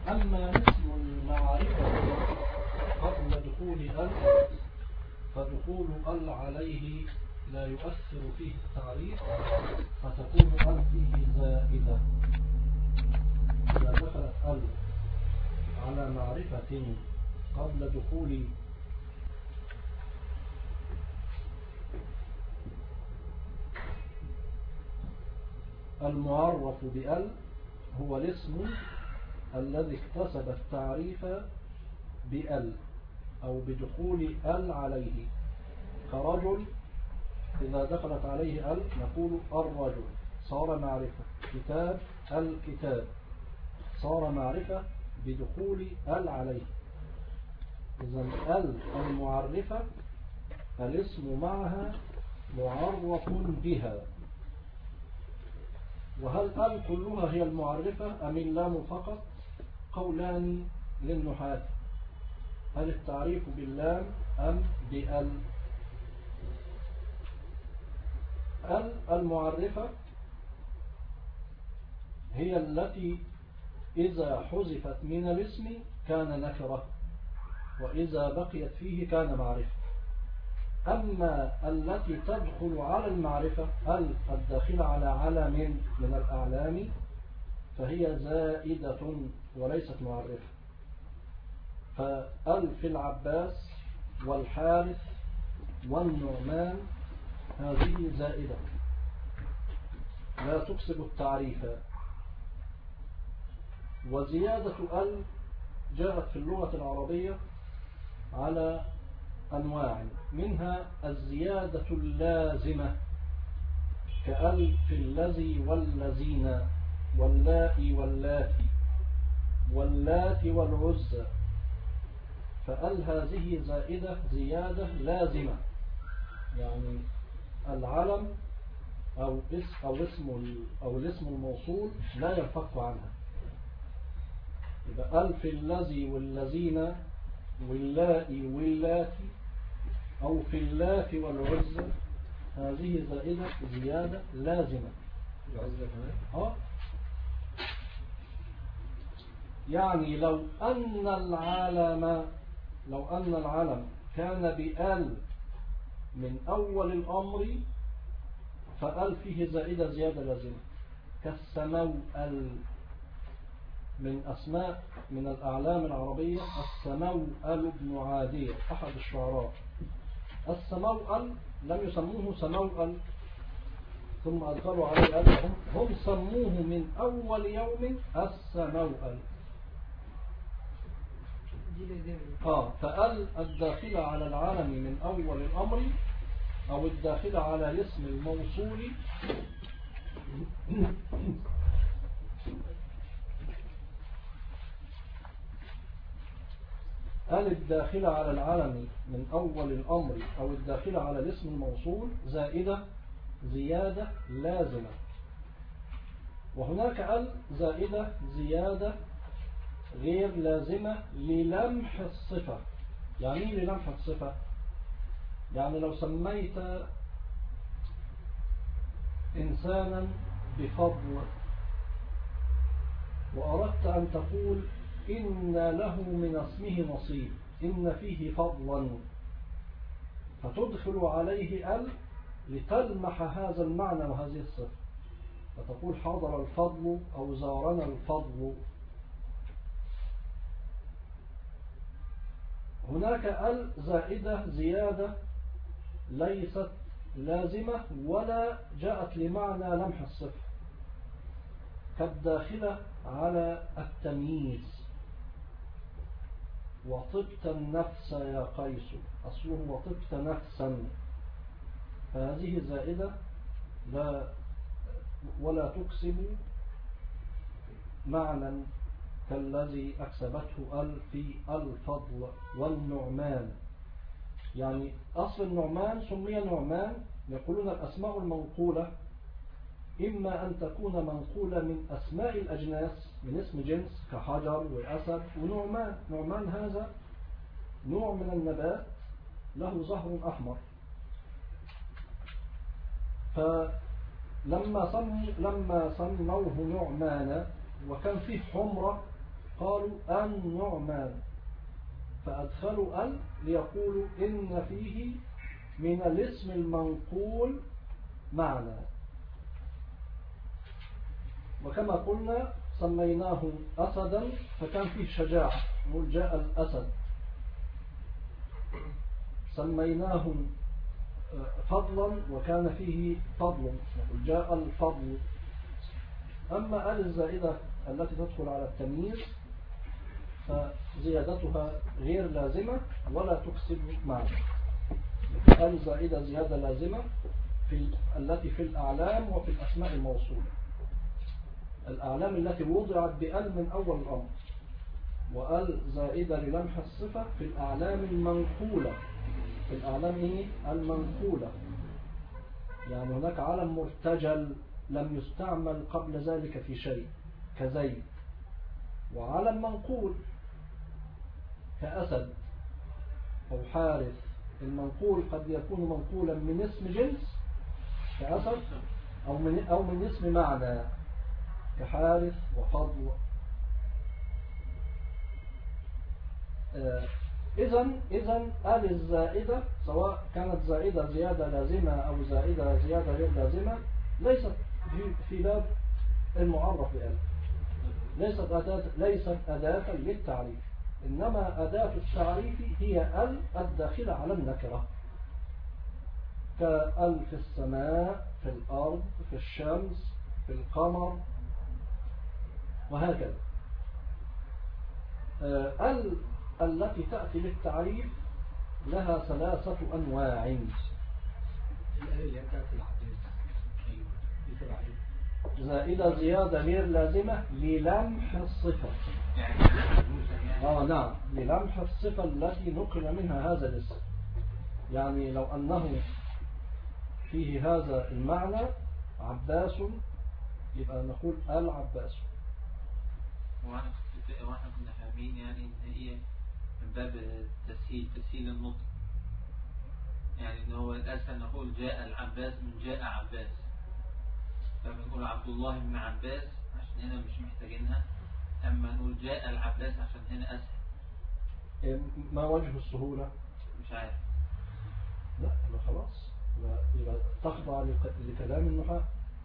أما اسم المعرفة قبل دخول ال فدخول ال عليه لا يؤثر فيه التعريف، فتكون ال فيه زائدة. إذا دخلت ال على معرفة قبل دخول المعرف بال هو الاسم الذي اكتسب التعريف بال أو بدخول ال عليه، كرجل إذا دخلت عليه ال نقول الرجل صار معرفة، كتاب الكتاب صار معرفة بدخول ال عليه. إذن ال المعرفة الاسم معها معرف بها. وهل ال كلها هي المعرفة أم اللام فقط؟ قولان للنحاة، هل التعريف باللام أم بال؟ ال المعرفة هي التي إذا حذفت من الاسم كان نكرة، وإذا بقيت فيه كان معرفة. أما التي تدخل على المعرفة ال الداخلة على علم من الأعلام فهي زائدة وليست معرفة. فال في العباس والحارث والنعمان هذه زائدة لا تكسب التعريف. وزيادة ال جاءت في اللغة العربية على أنواع، منها الزيادة اللازمة كأل في الذي والذين واللائي واللاتي واللاتي والعزى، فأل هذه زائدة زيادة لازمة، يعني العلم أو الاسم الموصول لا ينفك عنها. يبقى ال في الذي والذين واللائي واللاتي أو في اللات والعزى هذه زائدة زيادة لازمة. العزة كمان؟ يعني لو أن العلم كان بآل من أول الأمر فآل فيه زائدة زيادة لازمة، كالسموأل من أسماء من الأعلام العربية. السموأل بن عادية أحد الشعراء. السموأل لم يسموه سموأل ثم أدخلوا عليه ألهم، هم سموه من أول يوم السموأل. فأل الداخلة على العالم من أول الأمر أو الداخلة على الاسم الموصول ال الداخلة على العلم من أول الأمر أو الداخلة على الاسم الموصول زائدة زيادة لازمة. وهناك ال زائدة زيادة غير لازمة للمح الصفة. يعني ايه للمح الصفة؟ يعني لو سميت إنسانا بفضل وأردت أن تقول إن له من اسمه نصيب، إن فيه فضلا، فتدخل عليه ال لتلمح هذا المعنى وهذه الصفة، فتقول حضر الفضل أو زارنا الفضل. هناك ال زائدة زيادة ليست لازمة ولا جاءت لمعنى لمح الصفة، كالداخلة على التمييز. وطبت النفس يا قيس، أصله وطبت نفسا، فهذه زائدة لا ولا تكسب معنى كالذي أكسبته ال في الفضل والنعمان. يعني أصل النعمان سمي نعمان، يقولون الأسماء المنقولة إما أن تكون منقولة من أسماء الأجناس من اسم جنس كحجر وأسد ونعمان. نعمان هذا نوع من النبات له زهر أحمر، فلما سموه نعمان وكان فيه حمرة قالوا النعمان، فأدخلوا ال ليقولوا إن فيه من الاسم المنقول معنى. وكما قلنا سميناه أسدا فكان فيه شجاعة، نقول جاء الأسد. سميناه فضلا وكان فيه فضل، نقول جاء الفضل. أما ال الزائدة التي تدخل على التمييز فزيادتها غير لازمة ولا تكسب معنى. ال زائدة زيادة لازمة التي في الأعلام وفي الأسماء الموصولة. الأعلام التي وضعت بأل من أول الأمر، وأل زائدة للمح الصفة في الأعلام المنقولة. في الأعلام المنقولة، يعني هناك علم مرتجل لم يستعمل قبل ذلك في شيء كزيد، وعلم منقول كأسد أو حارث. المنقول قد يكون منقولا من اسم جنس كأسد أو من اسم معنى كحارث وفضل. إذن آل الزائدة سواء كانت زائدة زيادة لازمة أو زائدة زيادة غير لازمة ليست في باب المعرف بآل، ليست أداة للتعريف، إنما أداة التعريف هي ال الداخلة على النكرة، كال في السماء، في الأرض، في الشمس، في القمر، وهكذا. ال التي تأتي للتعريف لها 3 أنواع. زائدة زيادة غير لازمة للمح الصفة. نعم، للمح الصفة التي نقل منها هذا الاسم. يعني لو أنه فيه هذا المعنى عباس يبقى نقول العباس. واحنا كنا فاهمين يعني ان هي من باب تسهيل النطق، يعني ان هو الاسهل نقول جاء العباس من جاء عباس، فبنقول عبد الله بن عباس عشان هنا مش محتاجينها، اما نقول جاء العباس عشان هنا اسهل. ما وجه السهولة؟ مش عارف. لا خلاص، يبقى تخضع لكلام النحاة.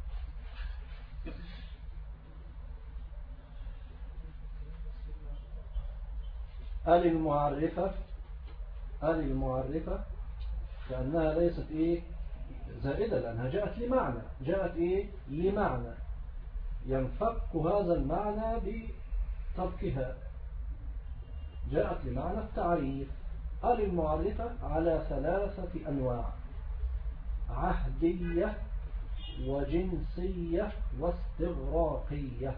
آل المعرفة كأنها ليست زائدة، لأنها جاءت لمعنى، لمعنى ينفك هذا المعنى بتركها، جاءت لمعنى التعريف. آل المعرفة على 3 أنواع: عهدية وجنسية واستغراقية.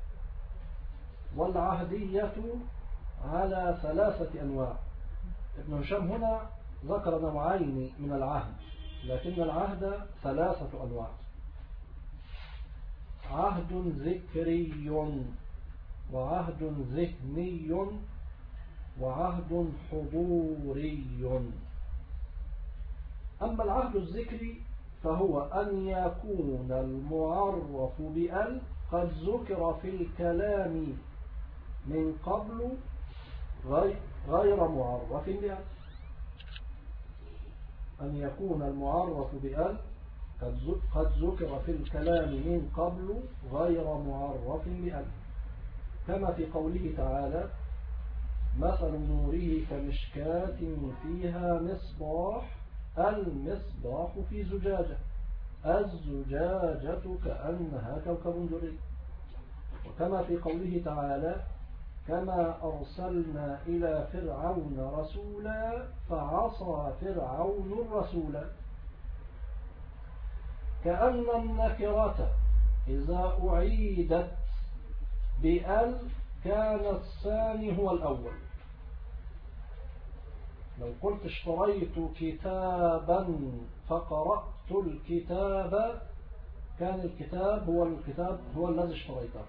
والعهدية على 3 أنواع. ابن هشام هنا ذكر نوعين من العهد، لكن العهد 3 أنواع: عهد ذكري وعهد ذهني وعهد حضوري. أما العهد الذكري فهو أن يكون المعرف بأل قد ذكر في الكلام من قبل غير معرف بأل. أن يكون المعرف بأل قد ذكر في الكلام من قبل غير معرف بأل، كما في قوله تعالى: مثل نوره كمشكاة فيها مصباح، المصباح في زجاجة، الزجاجة كأنها كوكب دري. وكما في قوله تعالى: كما أرسلنا إلى فرعون رسولا فعصى فرعون الرسول. كأن النكرة إذا أعيدت بأل كان الثاني هو الأول. لو قلت اشتريت كتابا فقرأت الكتاب كان الكتاب هو الذي اشتريته.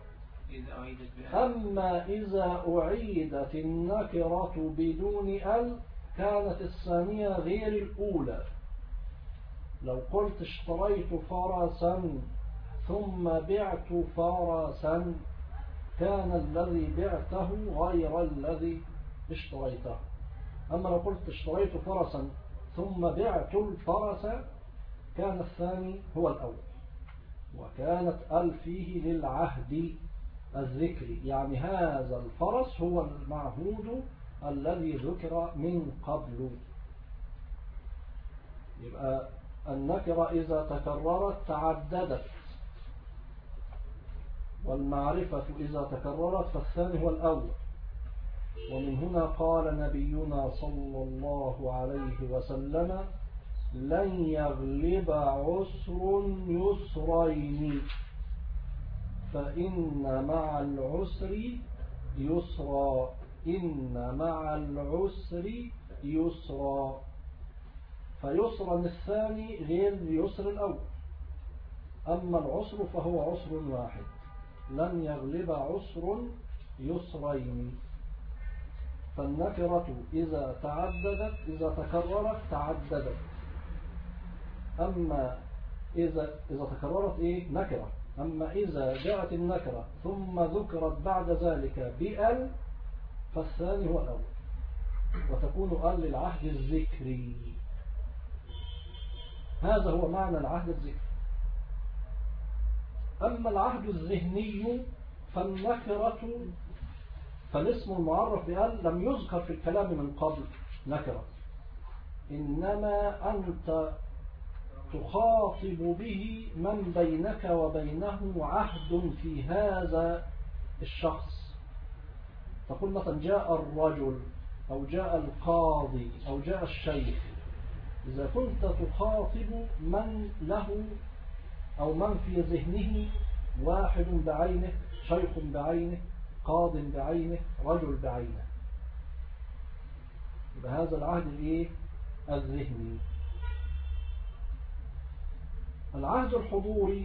أما إذا أعيدت النكرة بدون أل كانت الثانية غير الأولى. لو قلت اشتريت فرسا ثم بعت فرسا كان الذي بعته غير الذي اشتريته. أما لو قلت اشتريت فرسا ثم بعت الفرس كان الثاني هو الأول. وكانت فيه للعهد الذكري، يعني هذا الفرس هو المعهود الذي ذكر من قبل. يبقى النكرة إذا تكررت تعددت، والمعرفة إذا تكررت فالثاني هو الأول. ومن هنا قال نبينا صلى الله عليه وسلم: لن يغلب عسر يسرين فإن مع العسر يسرا، إن مع العسر يسرا. فيسرا الثاني غير اليسر الأول، أما العسر فهو عسر واحد. لن يغلب عسر يسرين. فالنكرة إذا تعددت، إذا تكررت تعددت. أما إذا تكررت نكرة. أما إذا جاءت النكرة ثم ذكرت بعد ذلك بأل فالثاني هو الأول، وتكون أل للعهد الذكري. هذا هو معنى العهد الذكري. أما العهد الذهني فالنكرة، فالاسم المعرف بأل لم يذكر في الكلام من قبل نكرة، إنما أنت تخاطب به من بينك وبينه عهد في هذا الشخص. تقول مثلا جاء الرجل أو جاء القاضي أو جاء الشيخ. إذا كنت تخاطب من له أو من في ذهنه واحد بعينه، شيخ بعينه، قاض بعينه، رجل بعينه، يبقى هذا العهد الذهني. العهد الحضوري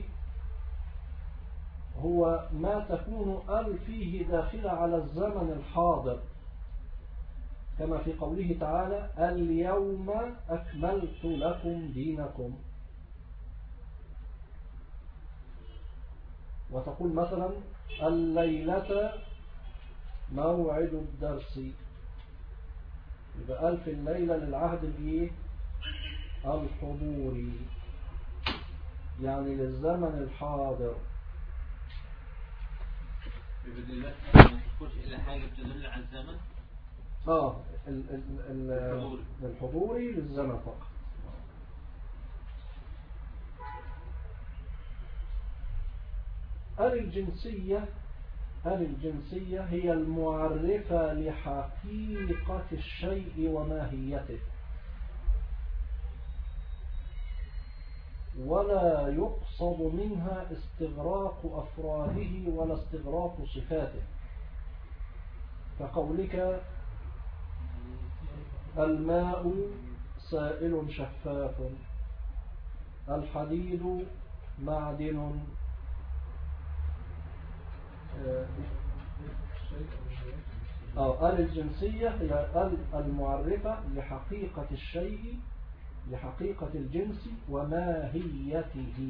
هو ما تكون أل فيه داخلة على الزمن الحاضر، كما في قوله تعالى: اليوم أكملت لكم دينكم. وتقول مثلا: الليلة موعد الدرس. يبقى ألف الليلة للعهد الحضوري، يعني للزمن الحاضر. ما تدخلش إلى حاجة بتدل على الزمن. الحضوري للزمن فقط. الجنسية هي المعرفة لحقيقة الشيء وماهيته، ولا يقصد منها استغراق أفراده ولا استغراق صفاته، كقولك: الماء سائل شفاف، الحديد معدن. الجنسية هي المعرفة لحقيقة الشيء، لحقيقة الجنس وماهيته،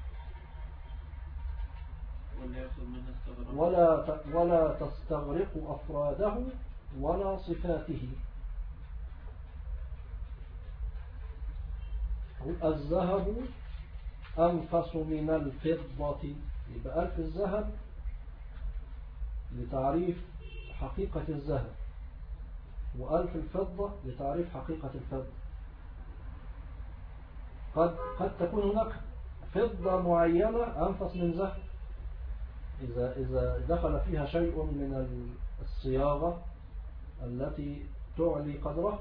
ولا تستغرق أفراده ولا صفاته. الذهب أنفس من الفضة. يبقى ألف الذهب لتعريف حقيقة الذهب، وألف الفضة لتعريف حقيقة الفضة. قد تكون هناك فضة معينة أنفس من ذهب، إذا دخل فيها شيء من الصياغة التي تعلي قدره.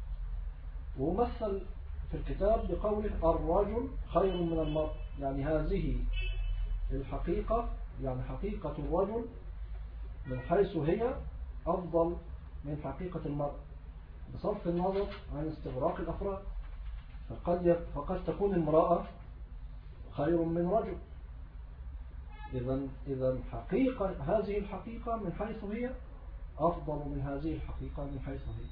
ومثل في الكتاب بقوله: الرجل خير من المرء، يعني هذه الحقيقة، يعني حقيقة الرجل من حيث هي أفضل من حقيقة المرء، بصرف النظر عن استغراق الأفراد. فقد تكون امرأة خير من رجل. إذا حقيقة هذه الحقيقة من حيث هي أفضل من هذه الحقيقة من حيث هي.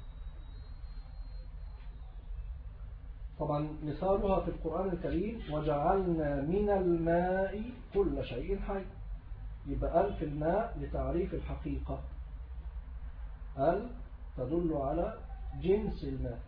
طبعا مثالها في القرآن الكريم: وجعلنا من الماء كل شيء حي. يبقى ال في الماء لتعريف الحقيقة، ال تدل على جنس الماء.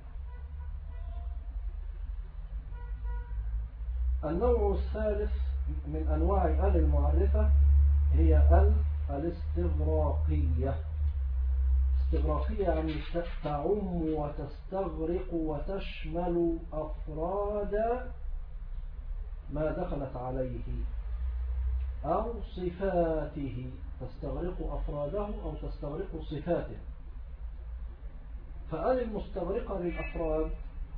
النوع الثالث من أنواع ال المعرفة هي ال الاستغراقية. استغراقية يعني تعم وتستغرق وتشمل أفراد ما دخلت عليه أو صفاته، تستغرق أفراده أو تستغرق صفاته. فآل المستغرقة للأفراد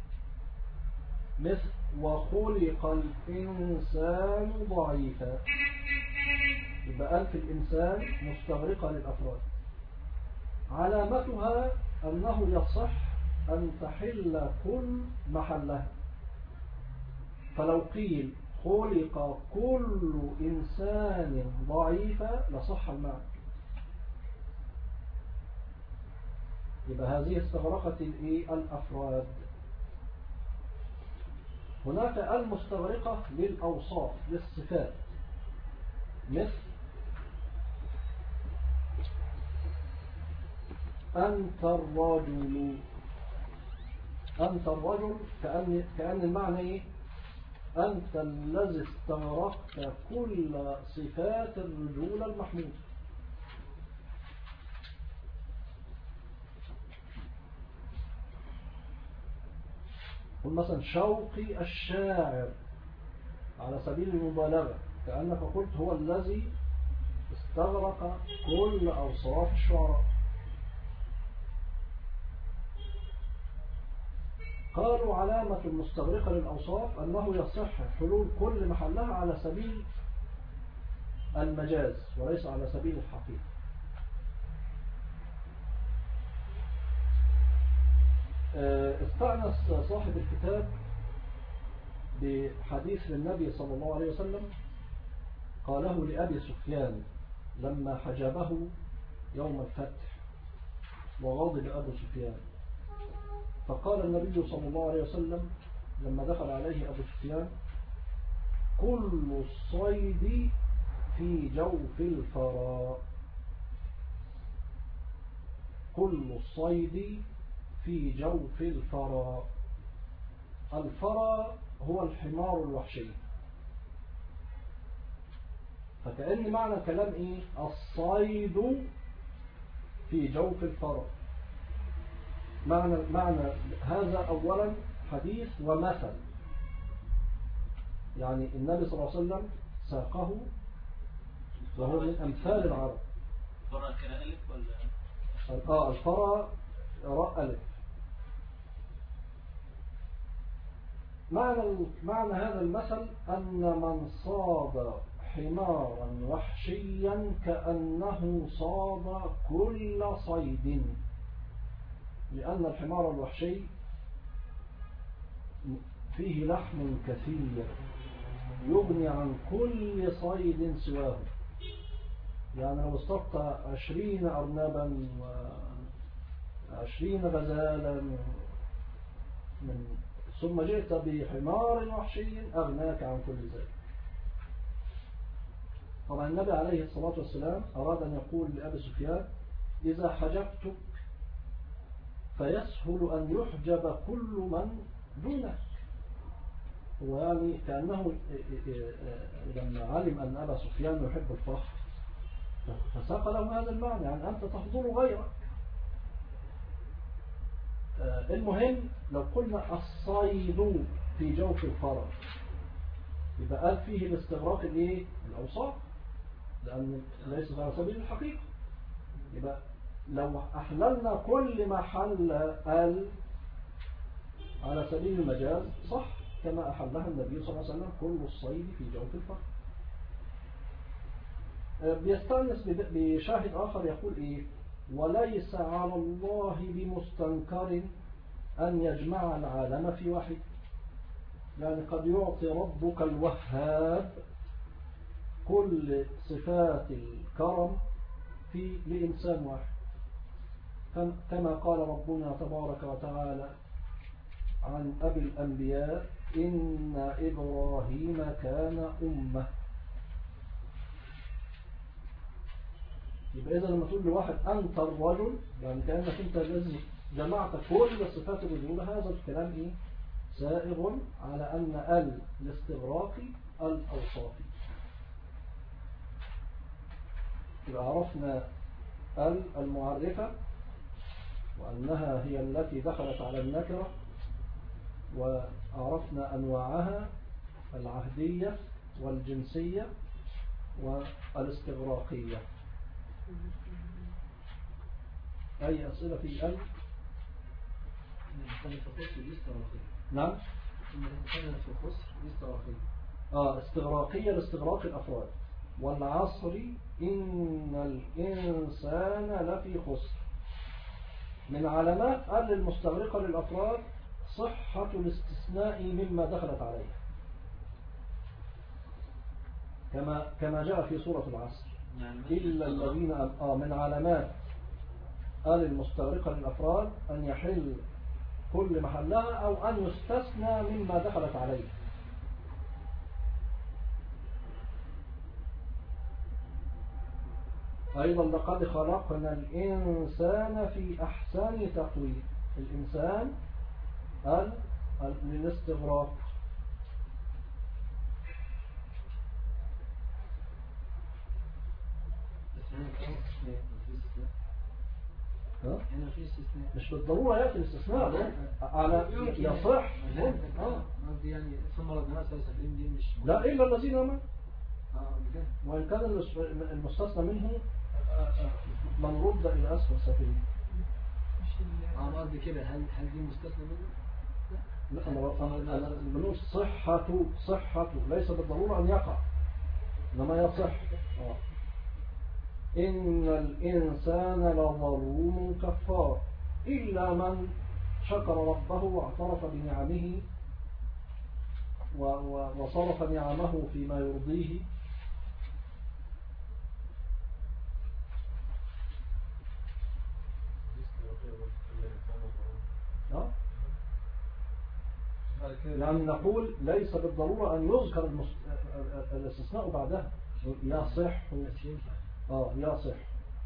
مثل وخلق الإنسان ضعيفا، يبقى آل في الإنسان مستغرقة للأفراد. علامتها أنه يصح أن تحل كل محلها، فلو قيل خلق كل إنسان ضعيفا لصح المعنى. يبقى هذه استغرقت الأفراد. هناك المستغرقة للأوصاف للصفات، مثل أنت الرجل. أنت الرجل كأن المعنى إيه؟ أنت الذي استغرقت كل صفات الرجولة المحمودة. قل مثلا شوقي الشاعر على سبيل المبالغة، كأنك قلت هو الذي استغرق كل أوصاف الشعراء. قالوا علامة المستغرقة للأوصاف أنه يصح حلول كل محلها على سبيل المجاز وليس على سبيل الحقيقة. استأنس صاحب الكتاب بحديث للنبي صلى الله عليه وسلم قاله لأبي سفيان لما حجبه يوم الفتح وغضب أبو سفيان، فقال النبي صلى الله عليه وسلم لما دخل عليه أبو سفيان: كل الصيد في جوف الفرا. كل الصيد في جوف الفرا. الفرا هو الحمار الوحشي. فكأن معنى كلام إيه؟ الصيد في جوف الفرا. معنى هذا أولا حديث ومثل، يعني النبي صلى الله عليه وسلم ساقه وهو من أمثال العرب. الفرا كده ألف ولا؟ الفرا راء ألف. معنى هذا المثل أن من صاد حمارا وحشيا كأنه صاد كل صيد، لأن الحمار الوحشي فيه لحم كثير يغني عن كل صيد سواه. يعني لو اصطدت 20 أرنبا و20 غزالا ثم جئت بحمار وحشي أغناك عن كل ذلك. طبعا النبي عليه الصلاة والسلام أراد أن يقول لأبي سفيان: إذا حجبتك فيسهل أن يحجب كل من دونك. ويعني كأنه لما علم أن أبا سفيان يحب الفخر فساق له هذا المعنى، يعني أنت تفضل غيرك. المهم لو قلنا الصيد في جوف الفرا يبقى قال فيه الاستغراق الأوصاف، لأن ليس على سبيل الحقيقة. يبقى لو أحللنا كل ما حل قال على سبيل المجاز صح، كما أحلها النبي صلى الله عليه وسلم: كل الصيد في جوف الفرا. بيستأنس بشاهد آخر يقول إيه: وليس على الله بمستنكر أن يجمع العالم في واحد. يعني قد يعطي ربك الوهاب كل صفات الكرم لإنسان واحد، كما قال ربنا تبارك وتعالى عن أبي الأنبياء: إن إبراهيم كان أمة. يبقى إذا لما تقول لواحد أنت الرجل يعني كأنك أنت الذي جمعت كل صفات الرجولة. هذا الكلام إيه؟ سائغ على أن الاستغراقي الأوصافي. يبقى عرفنا المعرفة وأنها هي التي دخلت على النكرة، وعرفنا أنواعها العهدية والجنسية والاستغراقية. أي أسئلة في نعم. استغراقية لاستغراق الأفراد. والعصر إن الإنسان لفي خسر. من علامات المستغرقة للأفراد صحة الاستثناء مما دخلت عليه، كما جاء في سورة العصر. إلا الذين من علامات المستغرقة للأفراد أن يحل كل محلها أو أن يستثنى مما دخلت عليه. أيضا لقد خلقنا الإنسان في أحسن تقويم. الإنسان للاستغراق. هنا في استثناء، مش بالضرورة يأتي الاستثناء على يصح. قصدي يعني ثم ردنا سبيل دي مش لا إلا الذين آمنوا. وإن كان المستثنى منه من رد إلى أسفل سبيل. قصدي كده هل دي مستثنى منه؟ لا أنا بنقول صحة ليس بالضرورة أن يقع، إنما يصح. إن الإنسان لظلوم كفار إلا من شكر ربه واعترف بنعمه وصرف نعمه فيما يرضيه. يعني نقول ليس بالضرورة أن يذكر الاستثناء بعدها. يصح يصح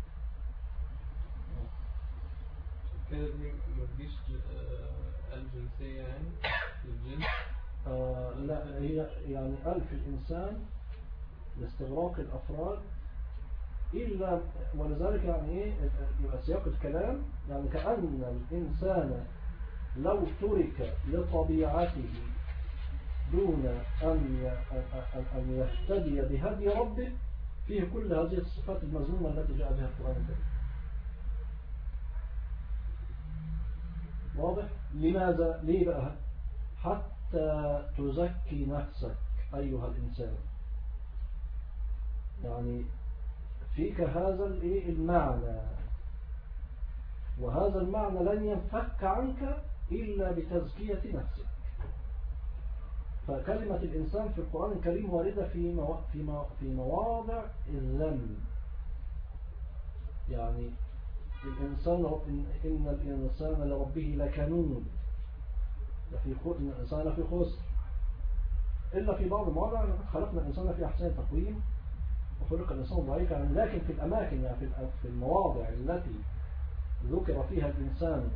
كده مفيش الجنسية يعني الجنس. لا هي يعني ألف الإنسان لاستغراق الأفراد إلا. ولذلك يعني إيه يبقى سياق الكلام يعني كأن الإنسان لو ترك لطبيعته دون أن يهتدي بهدي ربه فيه كل هذه الصفات المذمومة التي جاء بها القرآن الكريم. واضح؟ لماذا؟ ليه بقى؟ حتى تزكي نفسك أيها الإنسان. يعني فيك هذا المعنى، وهذا المعنى لن ينفك عنك إلا بتزكية نفسك. فكلمة الإنسان في القرآن الكريم واردة في مواضع الذم. يعني إن الإنسان لربه لكنود، الإنسان لفي خسر، إلا في بعض المواضع خلقنا الإنسان في أحسن تقويم وخلق الإنسان ضعيفا. لكن في الأماكن يعني في المواضع التي ذكر فيها الإنسان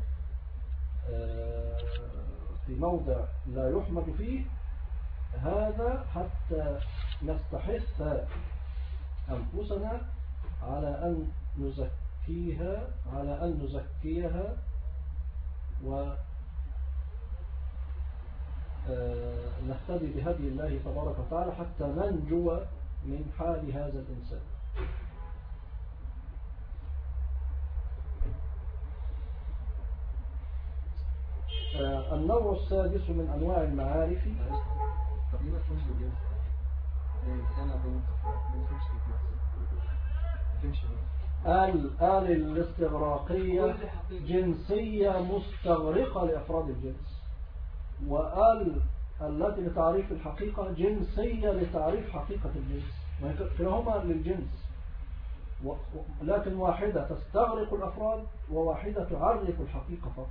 في موضع لا يحمد فيه، هذا حتى نستحث أنفسنا على أن نزكيها ونهتدي بهدي الله تبارك وتعالى حتى ننجو من حال هذا الإنسان. النوع السادس من أنواع المعارف. الاستغراقية جنسية مستغرقة لأفراد الجنس، التي لتعريف الحقيقة جنسية لتعريف حقيقة الجنس. كلاهما للجنس، لكن واحدة تستغرق الأفراد وواحدة تعرف الحقيقة فقط.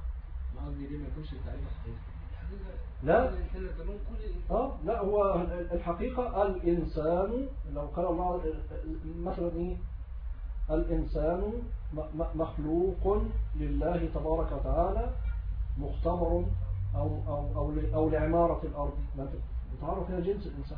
لا لا هو الحقيقة الإنسان. لو قال الله مثلا الإنسان مخلوق لله تبارك وتعالى مختبر أو لعمارة الأرض. بتعرف هنا جنس الإنسان.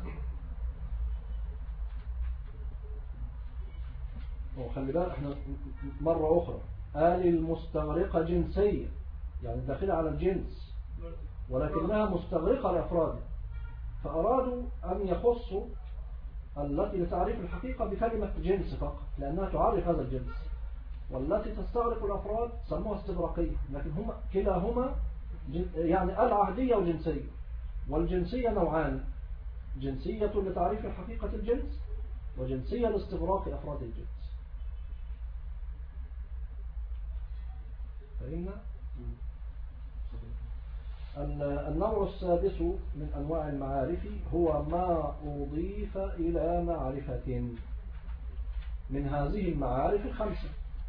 وخلي بالك احنا مرة أخرى آل المستغرقة جنسية، يعني داخلة على الجنس ولكنها مستغرقة لأفرادها، فأرادوا أن يخصوا التي لتعريف الحقيقة بكلمة جنس فقط لأنها تعرف هذا الجنس، والتي تستغرق الأفراد سموها استغراقية. لكن هما كلاهما يعني العهدية وجنسية، والجنسية نوعان: جنسية لتعريف حقيقة الجنس وجنسية لاستغراق أفراد الجنس. فهمنا؟ النوع السادس من أنواع المعارف هو ما أضيف إلى معرفة من هذه المعارف الخمسة.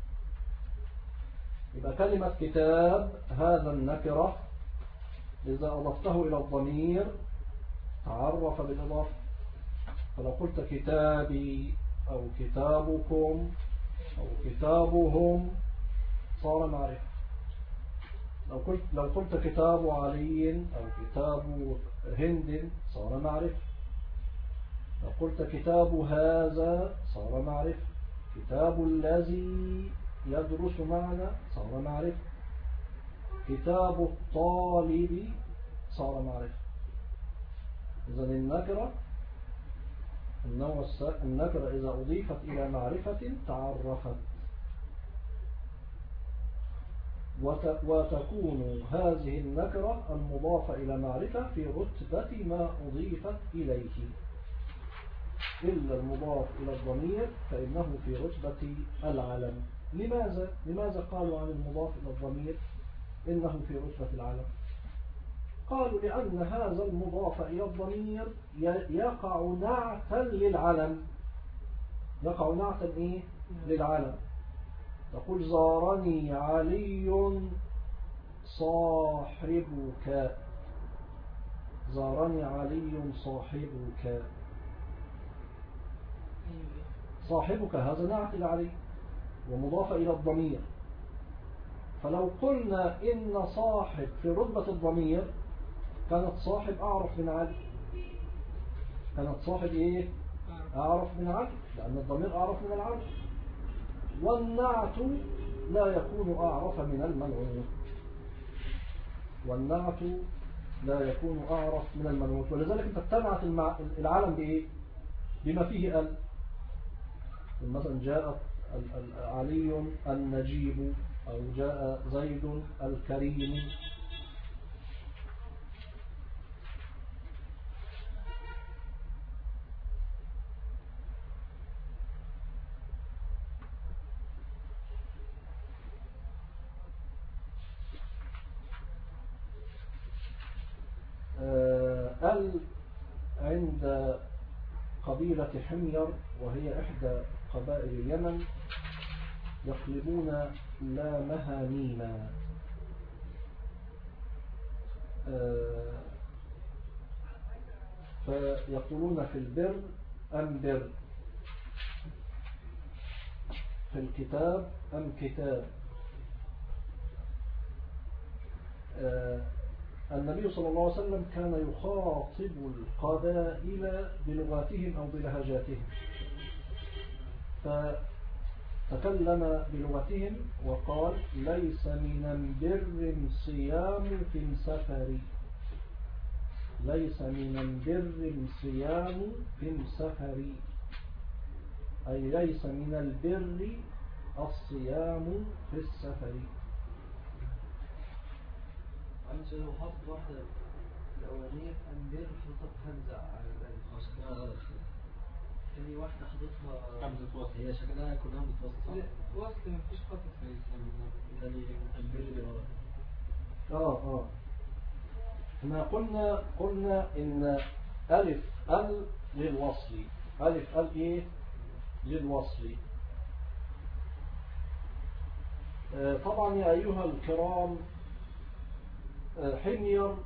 يبقى كلمة كتاب هذا النكرة إذا أضفته إلى الضمير تعرف بالإضافة، فلو قلت كتابي أو كتابكم أو كتابهم صار معرفة. لو قلت كتاب علي أو كتاب هند صار معرفة. لو قلت كتاب هذا صار معرفة. كتاب الذي يدرس معنا صار معرفة. كتاب الطالب صار معرفة. إذن النكرة إذا أضيفت إلى معرفة تعرفت، وتكون هذه النكرة المضافة إلى معرفة في رتبة ما أضيفت إليه، إلا المضاف إلى الضمير فإنه في رتبة العلم. لماذا قالوا عن المضاف إلى الضمير إنه في رتبة العلم؟ قالوا لأن هذا المضاف إلى الضمير يقع نعتا للعلم. يقع نعتا إيه؟ للعلم. تقول زارني علي صاحبك. زارني علي صاحبك. صاحبك هذا نعت لعلي ومضاف إلى الضمير. فلو قلنا إن صاحب في رتبة الضمير كانت صاحب أعرف من علي. كانت صاحب إيه؟ أعرف من علي، لأن الضمير أعرف من العلي. والنعت لا يكون أعرف من المنعوت. والنعت لا يكون أعرف من المنعوت، ولذلك انت بتنعت العلم بإيه؟ بما فيه ال. مثلا جاء علي النجيب أو جاء زيد الكريم. عند قبيلة حمير وهي إحدى قبائل اليمن يقلبون لامها ميما. فيقولون في البر أنبر، في الكتاب أم كتاب. النبي صلى الله عليه وسلم كان يخاطب القبائل بلغاتهم أو بلهجاتهم، فتكلم بلغتهم وقال ليس من البر صيام في سفر. ليس من البر صيام في سفر، أي ليس من البر الصيام في السفر. عن سنة وحفظ واحدة الأولانية أنبير حضرتها همزة على البال، ثاني واحدة حضرتها همزة وصل. هي شكلها كلها متوسطة. وصل مفيش خط في ثاني أنبير احنا قلنا إن ألف ال للوصل. ألف ال إيه؟ للوصل. طبعا يا أيها الكرام حمير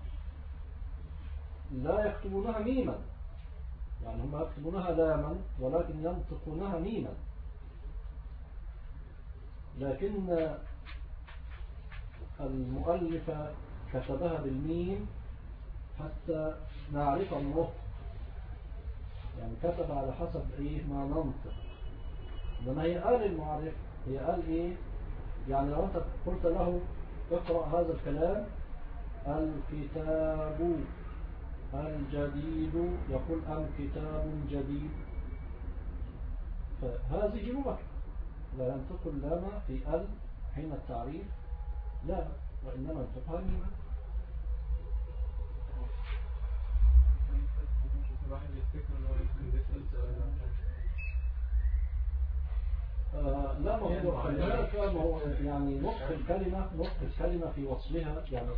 لا يكتبونها ميما، يعني هم يكتبونها لاما ولكن ينطقونها ميما. لكن المؤلف كتبها بالميم حتى نعرف النطق، يعني كتب على حسب ايه ما ننطق. لما هي قال المعرف، هي قال ايه؟ يعني لو انت قلت له اقرأ هذا الكلام، الكتاب الجديد، يقول أم كتاب جديد، فهذه لغة لا ينطق اللام في حين التعريف، لا، وإنما ينطقها ميما. الواحد يفتكر ان هو يمكن بيسأل سؤال لا، ما هو يعني نطق الكلمة في وصلها، يعني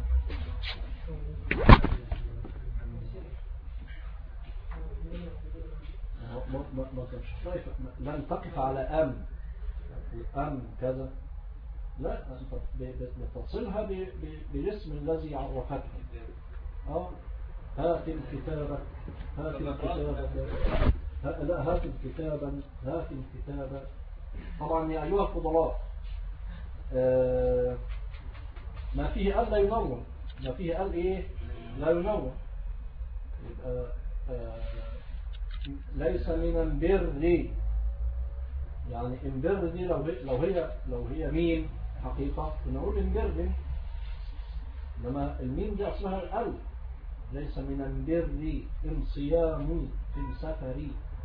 لن تقف على أم كذا، لا، أنت بتصلها بالاسم الذي عرفتها. هات الكتابة، هات الكتابة، هات الكتابة. طبعا يا أيها الفضلاء، ما فيه لا ينون، ما فيه إيه لا ينون، يبقى ليس من البر، يعني البر دي لو هي ميم حقيقة نقول البر، لما الميم دي أصلها ليس من البر صيام سفر.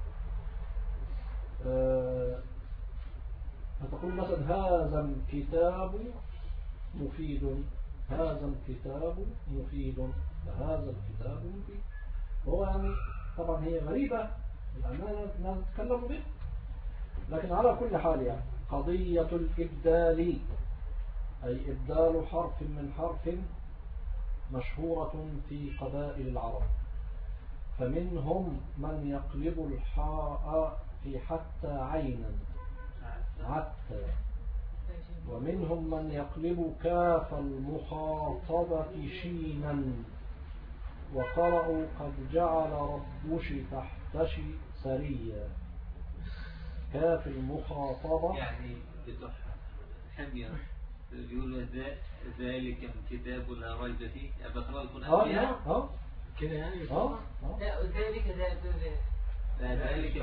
فتقول مثلا هذا الكتاب مفيد، هذا الكتاب مفيد، هذا الكتاب مفيد. هو يعني طبعا هي غريبة لأننا نتكلم به، لكن على كل حال يعني قضية الإبدال، أي إبدال حرف من حرف، مشهورة في قبائل العرب. فمنهم من يقلب الحاء في حتى عينا عتى، ومنهم من يقلب كاف المخاطبة شينا، وقرأوا قد جعل ربش تحتش سريا. كاف المخاطبة يعني بتوع حمية بيقولوا ذلك الكتاب لا ريب فيه، يعني بقرأ القرآن كده يعني. لا ذلك لا ذلك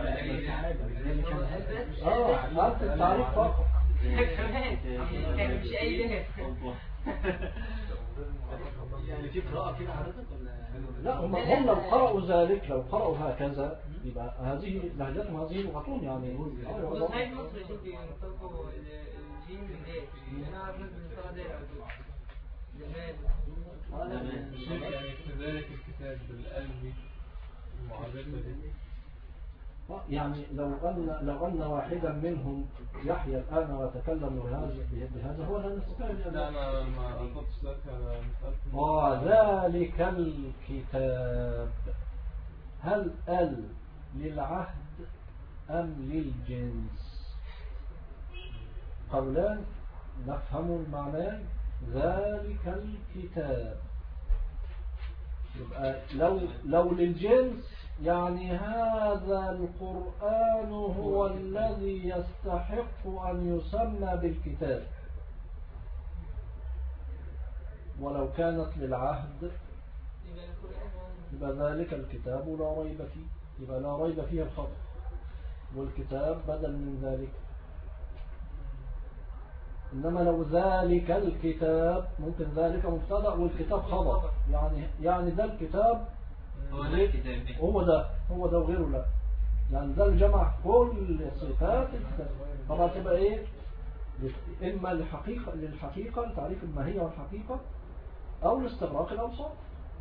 عرفت التعريف فقط. كمان مش أي ذلك. يعني في قراءة كده حضرتك ولا؟ لا، هم لو قرأوا ذلك، لو قرأوا هكذا يبقى هذه لهجتهم، هذه لغتهم يعني. صحيح مصر يشوف ينطقوا الجيم بالدال، أنا أعرف نطق دال زمان. يعني كذلك الكتاب بالقلب المعرفة دي، يعني لو أن واحدا منهم يحيى الآن ويتكلم بهذا هو لا نستطيع. لا أنا ما أردتش لك، أنا ذلك الكتاب، هل للعهد أم للجنس؟ قولان نفهم المعنى. ذلك الكتاب يبقى لو للجنس، يعني هذا القرآن هو الذي يستحق أن يسمى بالكتاب. ولو كانت للعهد يبقى ذلك الكتاب لا ريب فيه، يبقى لا ريب فيه الخبر، والكتاب بدل من ذلك. إنما لو ذلك الكتاب، ممكن ذلك مبتدأ والكتاب خبر، يعني ده الكتاب هو ده وغيره لا، يعني ده الجمع كل صفات الكتاب. طبعا تبقى ايه؟ اما للحقيقة تعريف الماهية والحقيقة، او لاستغراق الاوصاف.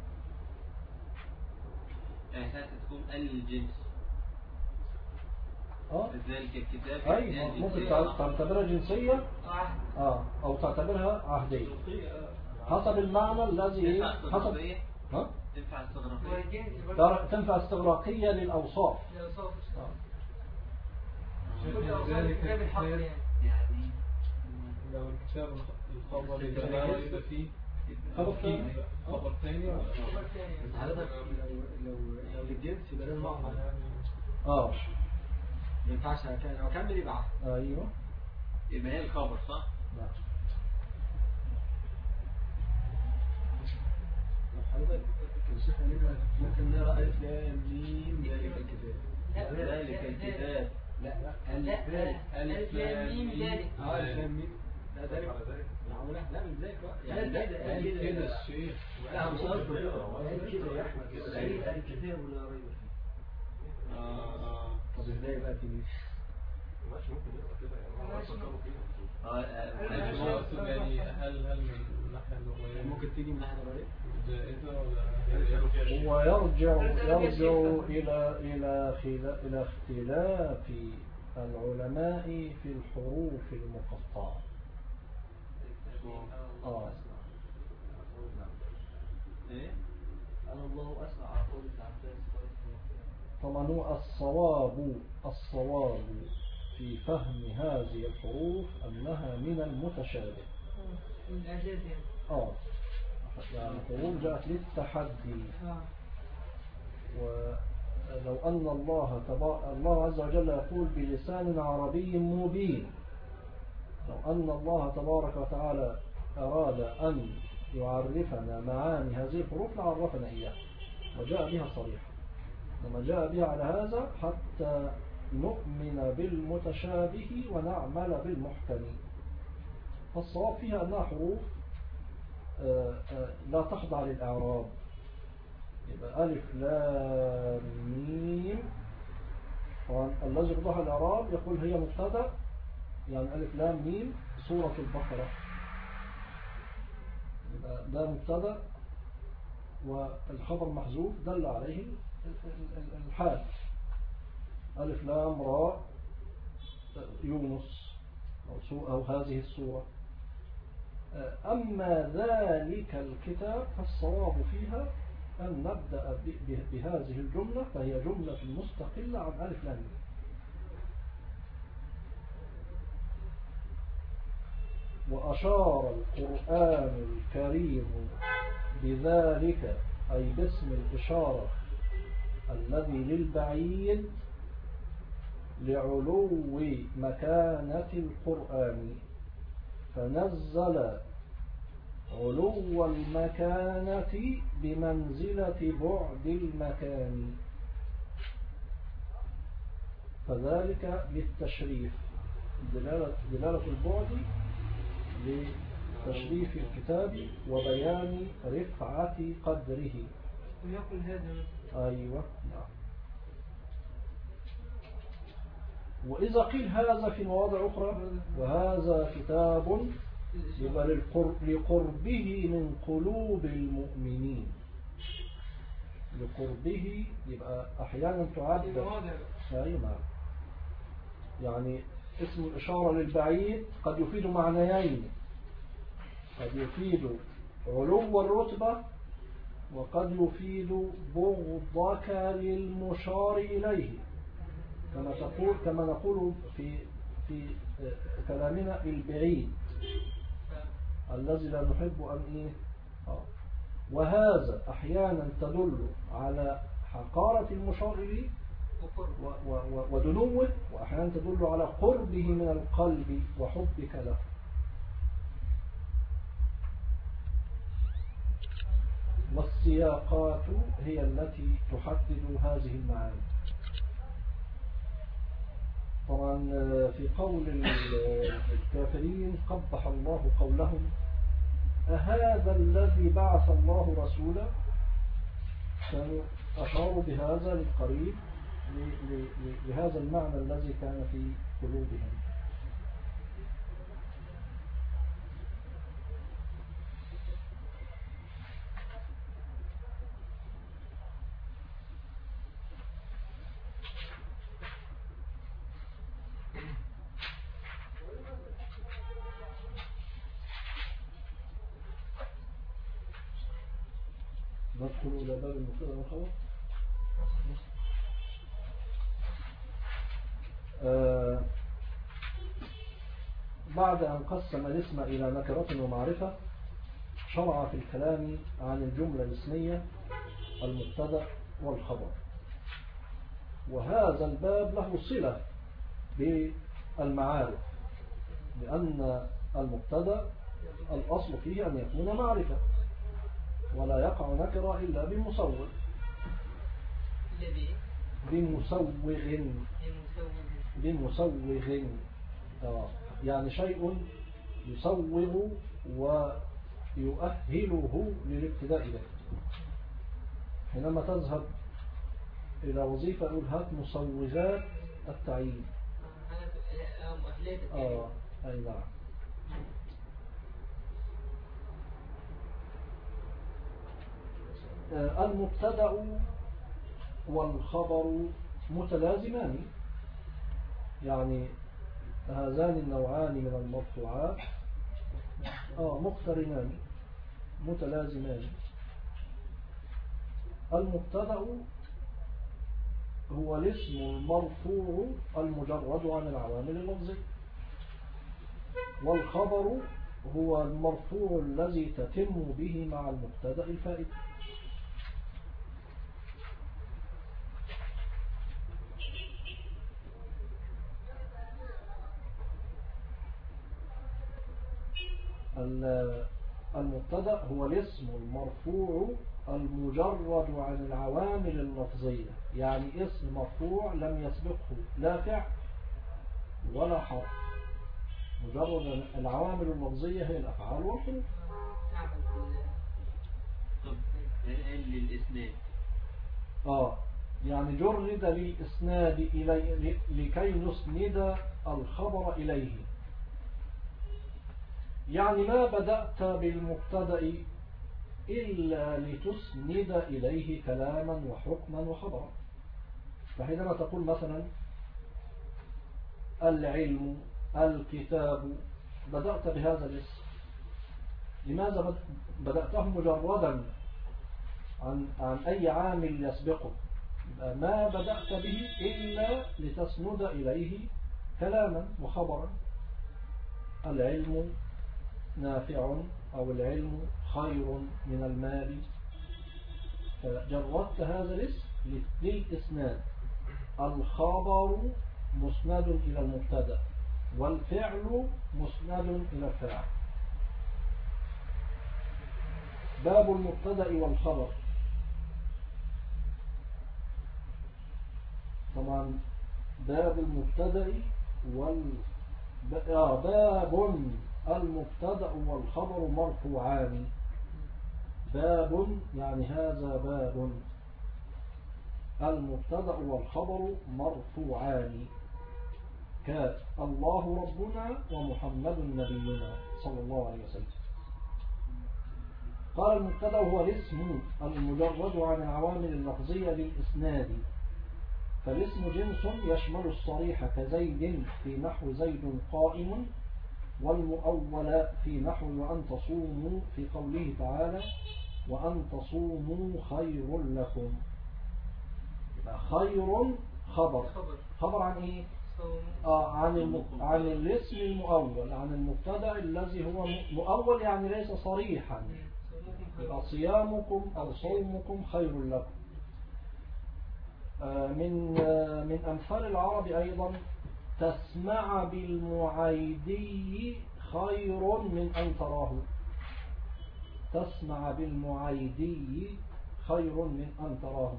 يعني تكون الجنس ذلك الكتاب، اي ممكن تعتبرها جنسية او تعتبرها عهدية حسب المعنى الذي حسب تنفع استغراقية، تنفع استغراقية للأوصاف. ذلك الكتاب يعني لو الكتاب الخبر لا ريب فيه خبر ثاني حضرتك لو للجنس يبقى لازم ما ينفعش كان لو كمل يبقى ايوه يبقى هي الخبر صح؟ نعم. حضرتك الشيخ قال ممكن نرى ألف لام ميم ذلك الكتاب. ذلك الكتاب. لا ألف لام ميم ذلك. ألف لام ميم. لا ذلك. لا من ذلك بقى. يعني قال كده الشيخ. لا مش قصده كده. قال كده يا أحمد. قال الكتاب ولا ريب فيه. طب ازاي بقى تيجي؟ ماشي ممكن يبقى كده يعني ماشي. اقصد يعني هل من الناحيه اللغويه ممكن تيجي من ناحية الريب؟ جائزه ولا ويرجع إلى اختلاف العلماء في الحروف المقطعة. ايه؟ أنا الله أسمع أقول العباس. طبعا هو الصواب في فهم هذه الحروف أنها من المتشابه. من الإعجاز يعني. يعني الحروف جاءت للتحدي. ولو أن الله عز وجل يقول بلسان عربي مبين، لو أن الله تبارك وتعالى أراد أن يعرفنا معاني هذه الحروف لعرفنا إياها وجاء بها صريحة، لما جاء بها على هذا حتى نؤمن بالمتشابه ونعمل بالمحكم. فالصواب فيها أنها حروف لا تخضع للإعراب. يبقى ألف لام ميم، الذي يخضع للإعراب يقول هي مبتدأ، يعني ألف لام ميم سورة البقرة، يبقى ده مبتدأ والخبر محذوف دل عليه الحال. ألف لام راء يونس أو هذه السورة. أما ذلك الكتاب فالصواب فيها أن نبدأ بهذه الجملة، فهي جملة مستقلة عن ألف لام ميم. وأشار القرآن الكريم بذلك أي باسم الإشارة الذي للبعيد لعلو مكانة القرآن، فنزل علو المكانة بمنزلة بعد المكان، فذلك للتشريف، دلالة البعد لتشريف الكتاب وبيان رفعة قدره. ويقول هذا أيوة نعم. وإذا قيل هذا في مواضع أخرى وهذا كتاب يبقى لقربه من قلوب المؤمنين، لقربه يبقى أحيانا تعد أيوة يعني اسم الإشارة للبعيد قد يفيد معنيين، قد يفيد علو الرتبة وقد يفيد بغضك للمشار إليه، كما نقول في كلامنا البعيد الذي لا نحب أن وهذا أحيانا تدل على حقارة المشار إليه ودنوه، وأحيانا تدل على قربه من القلب وحبك له. والسياقات هي التي تحدد هذه المعاني. طبعا في قول الكافرين قبح الله قولهم أهذا الذي بعث الله رسولا، كانوا أشاروا بهذا للقريب لهذا المعنى الذي كان في قلوبهم. ندخل إلى باب المبتدأ والخبر. بعد أن قسم الاسم إلى نكرة ومعرفة شرع في الكلام عن الجملة الاسمية المبتدأ والخبر، وهذا الباب له صلة بالمعارف، لأن المبتدأ الأصل فيه أن يكون معرفة، ولا يقع نكرة إلا بمسوغ. بمسوغ يعني شيء يسوغ ويؤهله للابتداء به. حينما تذهب إلى وظيفة يقول هات مسوغات التعيين. أي نعم. المبتدأ والخبر متلازمان، يعني هذان النوعان من المرفوعات مقترنان متلازمان. المبتدأ هو الاسم المرفوع المجرد عن العوامل اللفظية، والخبر هو المرفوع الذي تتم به مع المبتدأ الفائدة. المبتدأ هو الاسم المرفوع المجرد عن العوامل اللفظية، يعني اسم مرفوع لم يسبقه لا فعل ولا حرف، مجرد العوامل اللفظية هي الأفعال والحروف. طب للإسناد يعني جرد للإسناد لكي نسند الخبر إليه، يعني ما بدأت بالمبتدأ إلا لتسند إليه كلاما وحكما وخبرا. فحينما تقول مثلا العلم الكتاب بدأت بهذا الاسم، لماذا بدأته مجردا عن أي عامل يسبقه؟ ما بدأت به إلا لتسند إليه كلاما وخبرا. العلم نافع أو العلم خير من المال، فجردت هذا الاسم للإسناد. الخبر مسند إلى المبتدأ، والفعل مسند إلى الفاعل. باب المبتدأ والخبر. طبعا باب المبتدأ باب المبتدأ والخبر مرفوعان. باب يعني هذا باب. المبتدأ والخبر مرفوعان كالله ربنا ومحمد نبينا صلى الله عليه وسلم. قال المبتدأ هو الاسم المجرد عن العوامل اللفظية للإسناد، فالاسم جنس يشمل الصريح كزيد في نحو زيد قائم، والمؤول في نحو وأن تصوموا في قوله تعالى وأن تصوموا خير لكم. خير خبر عن إيه؟ عن الاسم المؤول، عن المبتدأ الذي هو مؤول يعني ليس صريحا. صيامكم أو صومكم خير لكم. من أمثال العرب أيضا تسمع بالمعيدي خير من أن تراه. تسمع بالمعيدي خير من أن تراه.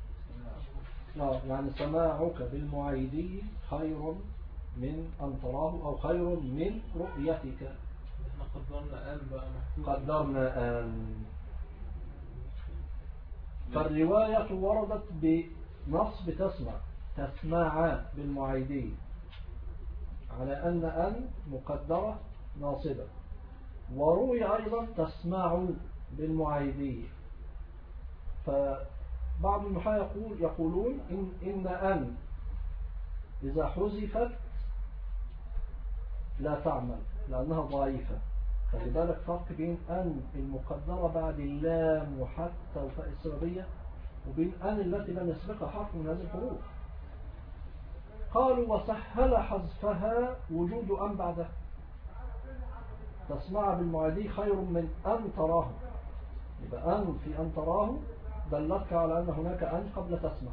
يعني سماعك بالمعيدي خير من أن تراه أو خير من رؤيتك. احنا قدرنا آن بقى محفوظ. قدرنا آن. فالرواية وردت بنصب تسمع بالمعيدي على أن مقدرة ناصبة، وروي أيضا تسمع بالمعيدي. فبعض النحاة يقولون إن أن إذا حذفت لا تعمل لأنها ضعيفة. فلذلك فرق بين أن المقدرة بعد اللام وحتى وفاء السببية، وبين أن التي لم يسبقها حرف من هذه الحروف. قالوا وسهل حذفها وجود أن بعدها. تسمع بالمعيدي خير من أن تراه، يبقى أن في أن تراه دلتك على أن هناك أن قبل تسمع.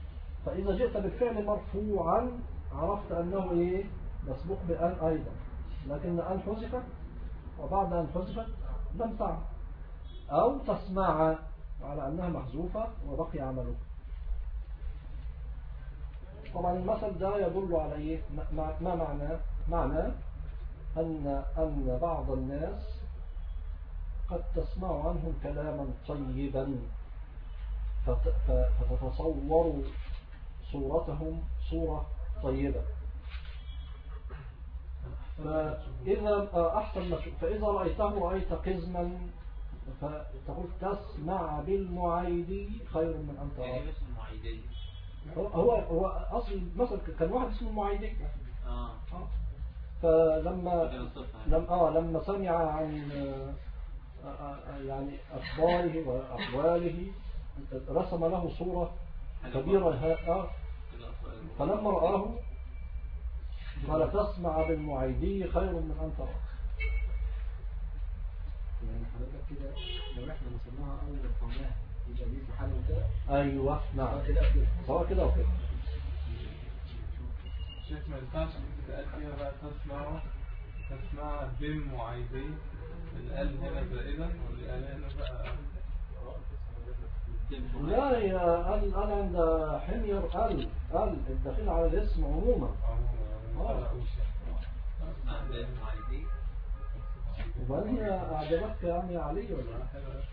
فإذا جئت بالفعل مرفوعا عرفت أنه مسبوق بأن أيضا. لكن أن حذفت وبعد أن حذفت لم تعمل، أو تسمع على أنها محذوفة وبقي عمله. طبعا المثل ده يدل على إيه؟ ما معناه؟ معناه أن بعض الناس قد تسمع عنهم كلاما طيبا فتتصور صورتهم صورة طيبة، فإذا رأيته رأيت قزما فتقول تسمع بالمعيدي خير من أن ترى. يعني اسم المعيدي هو أصل مثلا كان واحد اسمه المعيدي. فلما سمع عن يعني أخباره وأحواله رسم له صورة كبيرة. فلما رآه قال تسمع بالمعيدي خير من أن ترى. يعني حضرتك كده لو احنا نصنعها أول قمناها يبقى دي في حالة كده. أيوة نعم، سواء كده وكده. شيخ ما ينفعش تتقال فيها بقى تسمع بالمعيدي، القلب هنا زائدة والقلب هنا بقى لا يا ال عند حمير ال الدخيل على الاسم عموما. وبعدين هي أعجبتك يعني علي ولا؟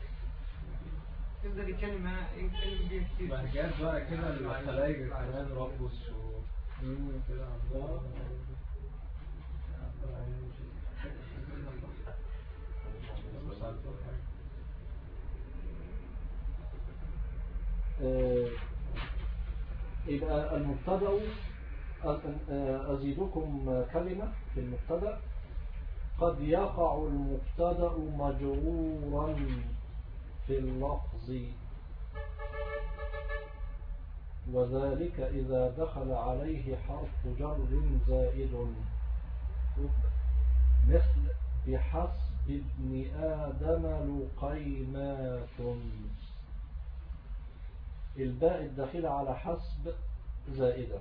يفضل يتكلم بيه كتير. بهجات بقى كده الخلايج كمان ربص وكده. يبقى المبتدأ أزيدكم كلمة في المبتدأ. قد يقع المبتدأ مجرورا في اللفظ، وذلك إذا دخل عليه حرف جر زائد، مثل بحسب ابن آدم لقيمات. الباء الداخلة على حسب زائدة،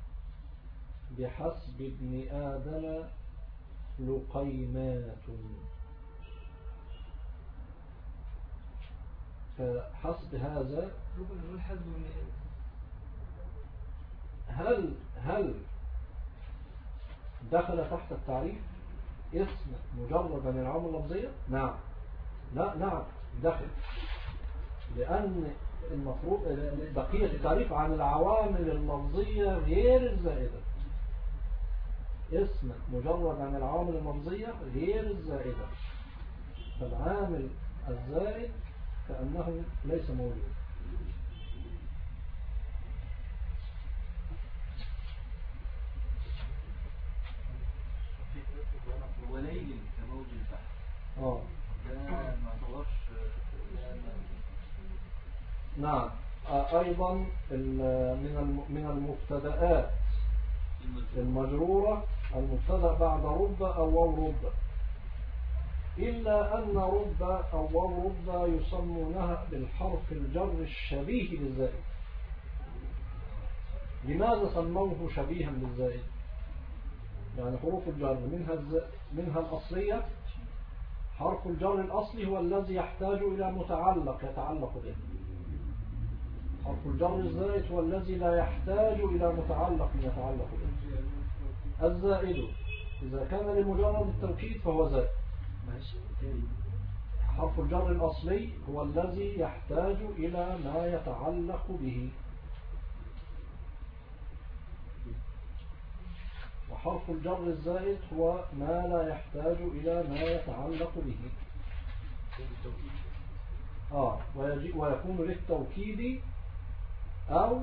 بحسب ابن آدم لقيمات. فحسب هذا هل دخل تحت التعريف اسم مجرد من العوامل اللفظية؟ نعم. لا نعم دخل، لأن المفروض بقية التعريف عن العوامل اللفظية غير الزائدة. اسم مجرد عن العوامل اللفظية غير الزائدة، فالعامل الزائد كأنه ليس موجود. وليل كموج البحر. ده ما تغرش. نعم. أيضا من المبتدآت المجرورة المبتدأ بعد رب أو واو رب، إلا أن رب أو واو رب يسمونها بالحرف الجر الشبيه بالزائد. لماذا سموه شبيها بالزائد؟ يعني حروف الجر منها الأصلية. حرف الجر الأصلي هو الذي يحتاج إلى متعلق يتعلق به. حرف الجر الزائد هو الذي لا يحتاج إلى متعلق يتعلق به. الزائد إذا كان لمجرد التوكيد فهو زائد. حرف الجر الأصلي هو الذي يحتاج إلى ما يتعلق به، وحرف الجر الزائد هو ما لا يحتاج إلى ما يتعلق به. ويكون للتوكيد أو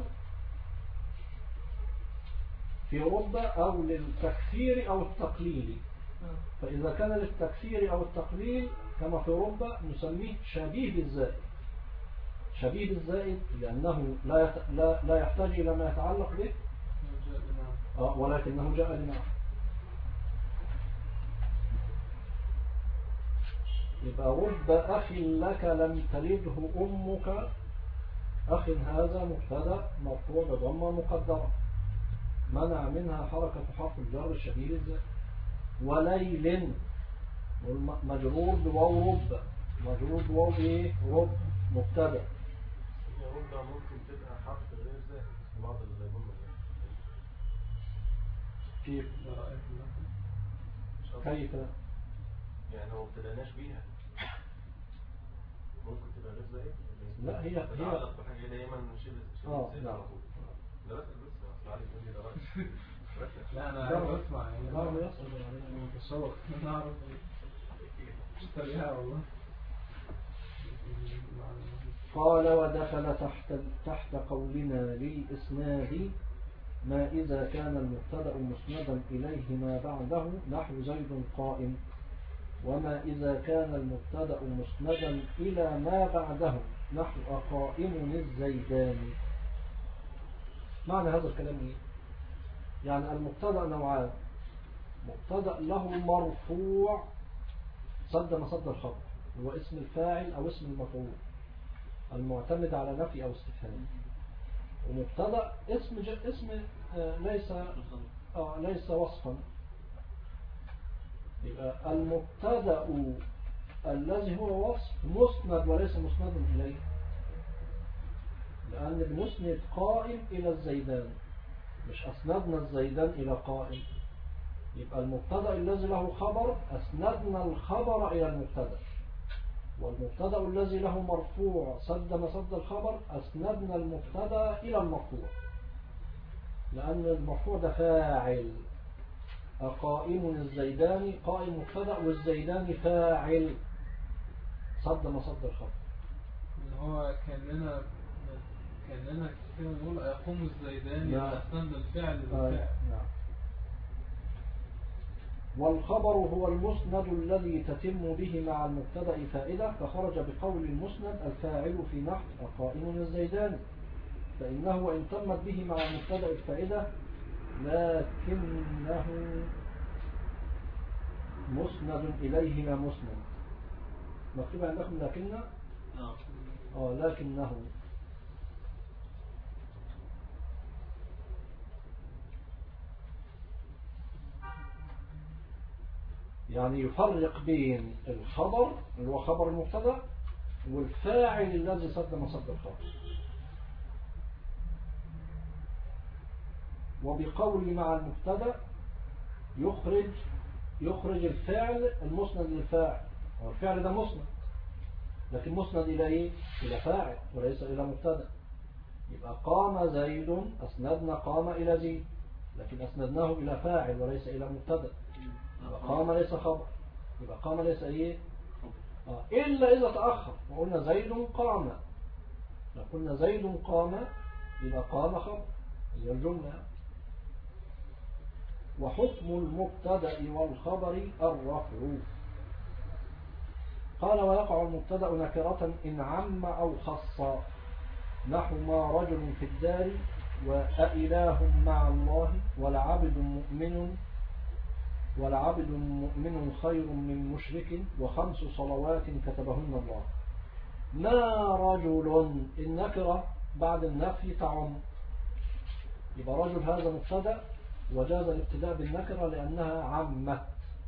في رب أو للتكثير أو التقليل. فإذا كان للتكثير أو التقليل كما في رب نسميه شبيه بالزائد. شبيه بالزائد لأنه لا يحتاج إلى ما يتعلق به ولكنه جاء لمعنى. يبقى رب أخ لك لم تلده أمك. أخ هذا مبتدأ مرفوع بضمة مقدرة منع منها حركة حرف الجر الشبيه بالزائد. وليل مجرور بواو رب، مجرور بواو ايه رب مبتدأ. ربما ممكن تبقى حرف غير زائد في بعض الجمل. كيف كيف يعني لو ما ابتدأناش بيها ممكن تبقى غير زائد. لا هي تتعلق بحاجة دايما شبه نعم. ده بس أصل علي تقول لي ده رأي. لا أنا عايز أسمع يعني لا هو يصل عليه متصور. أنا أعرف اشتريها والله. قال ودخل تحت قولنا للإسناد ما إذا كان المبتدأ مسندا إليه ما بعده نحو زيد قائم، وما إذا كان المبتدأ مسندا إلى ما بعده نحو أقائم الزيدان. معنى هذا الكلام إيه؟ يعني المبتدأ نوعان: مبتدأ له مرفوع صد مصد الخبر هو اسم الفاعل أو اسم المفعول المعتمد على نفي أو استفهام، ومبتدأ اسم ليس وصفا. يبقى المبتدأ الذي هو وصف مسند وليس مسند إليه، لأن بنسند قائم إلى الزيدان، مش أسندنا الزيدان إلى قائم. يبقى المبتدأ الذي له خبر أسندنا الخبر إلى المبتدأ، والمبتدأ الذي له مرفوع صد مصد الخبر أسندنا المبتدأ إلى المرفوع، لأن المرفوع ده فاعل. أقائم الزيدان قائم مبتدأ والزيدان فاعل صد مصد الخبر. هو كأننا كده نقول يقوم الزيدان يستند الفعل بالفعل. نعم. والخبر هو المسند الذي تتم به مع المبتدأ فائدة، فخرج بقول المسند الفاعل في نحو أقائم الزيدان، فإنه وإن تمت به مع المبتدأ الفائدة لكنه مسند إليه لا مسند. مكتوب عندكم لكنه لكنه يعني يفرق بين الخبر اللي هو خبر المبتدأ والفاعل الذي صد مصد الخبر. وبقول مع المبتدأ يخرج الفعل المسند للفاعل، والفعل ده مسند، لكن مسند إلى إيه؟ إلى فاعل وليس إلى مبتدأ. يبقى قام زيد أسندنا قام إلى زيد، لكن أسندناه إلى فاعل وليس إلى مبتدأ. قام ليس خبر، يبقى قام ليس إيه؟ إلا إذا تأخر وقلنا زيد قام، لو قلنا زيد قام يبقى قام خبر، هي الجملة. وحكم المبتدأ والخبر الرفع. قال ويقع المبتدأ نكرة إن عم أو خص، نحو ما رجل في الدار وأإله مع الله ولعبد مؤمن خير من مشرك و5 صلوات كتبهن الله. ما رجل النكرة بعد النفي تعم، يبقى رجل هذا مبتدأ وجاز الابتداء بالنكرة لأنها عمت.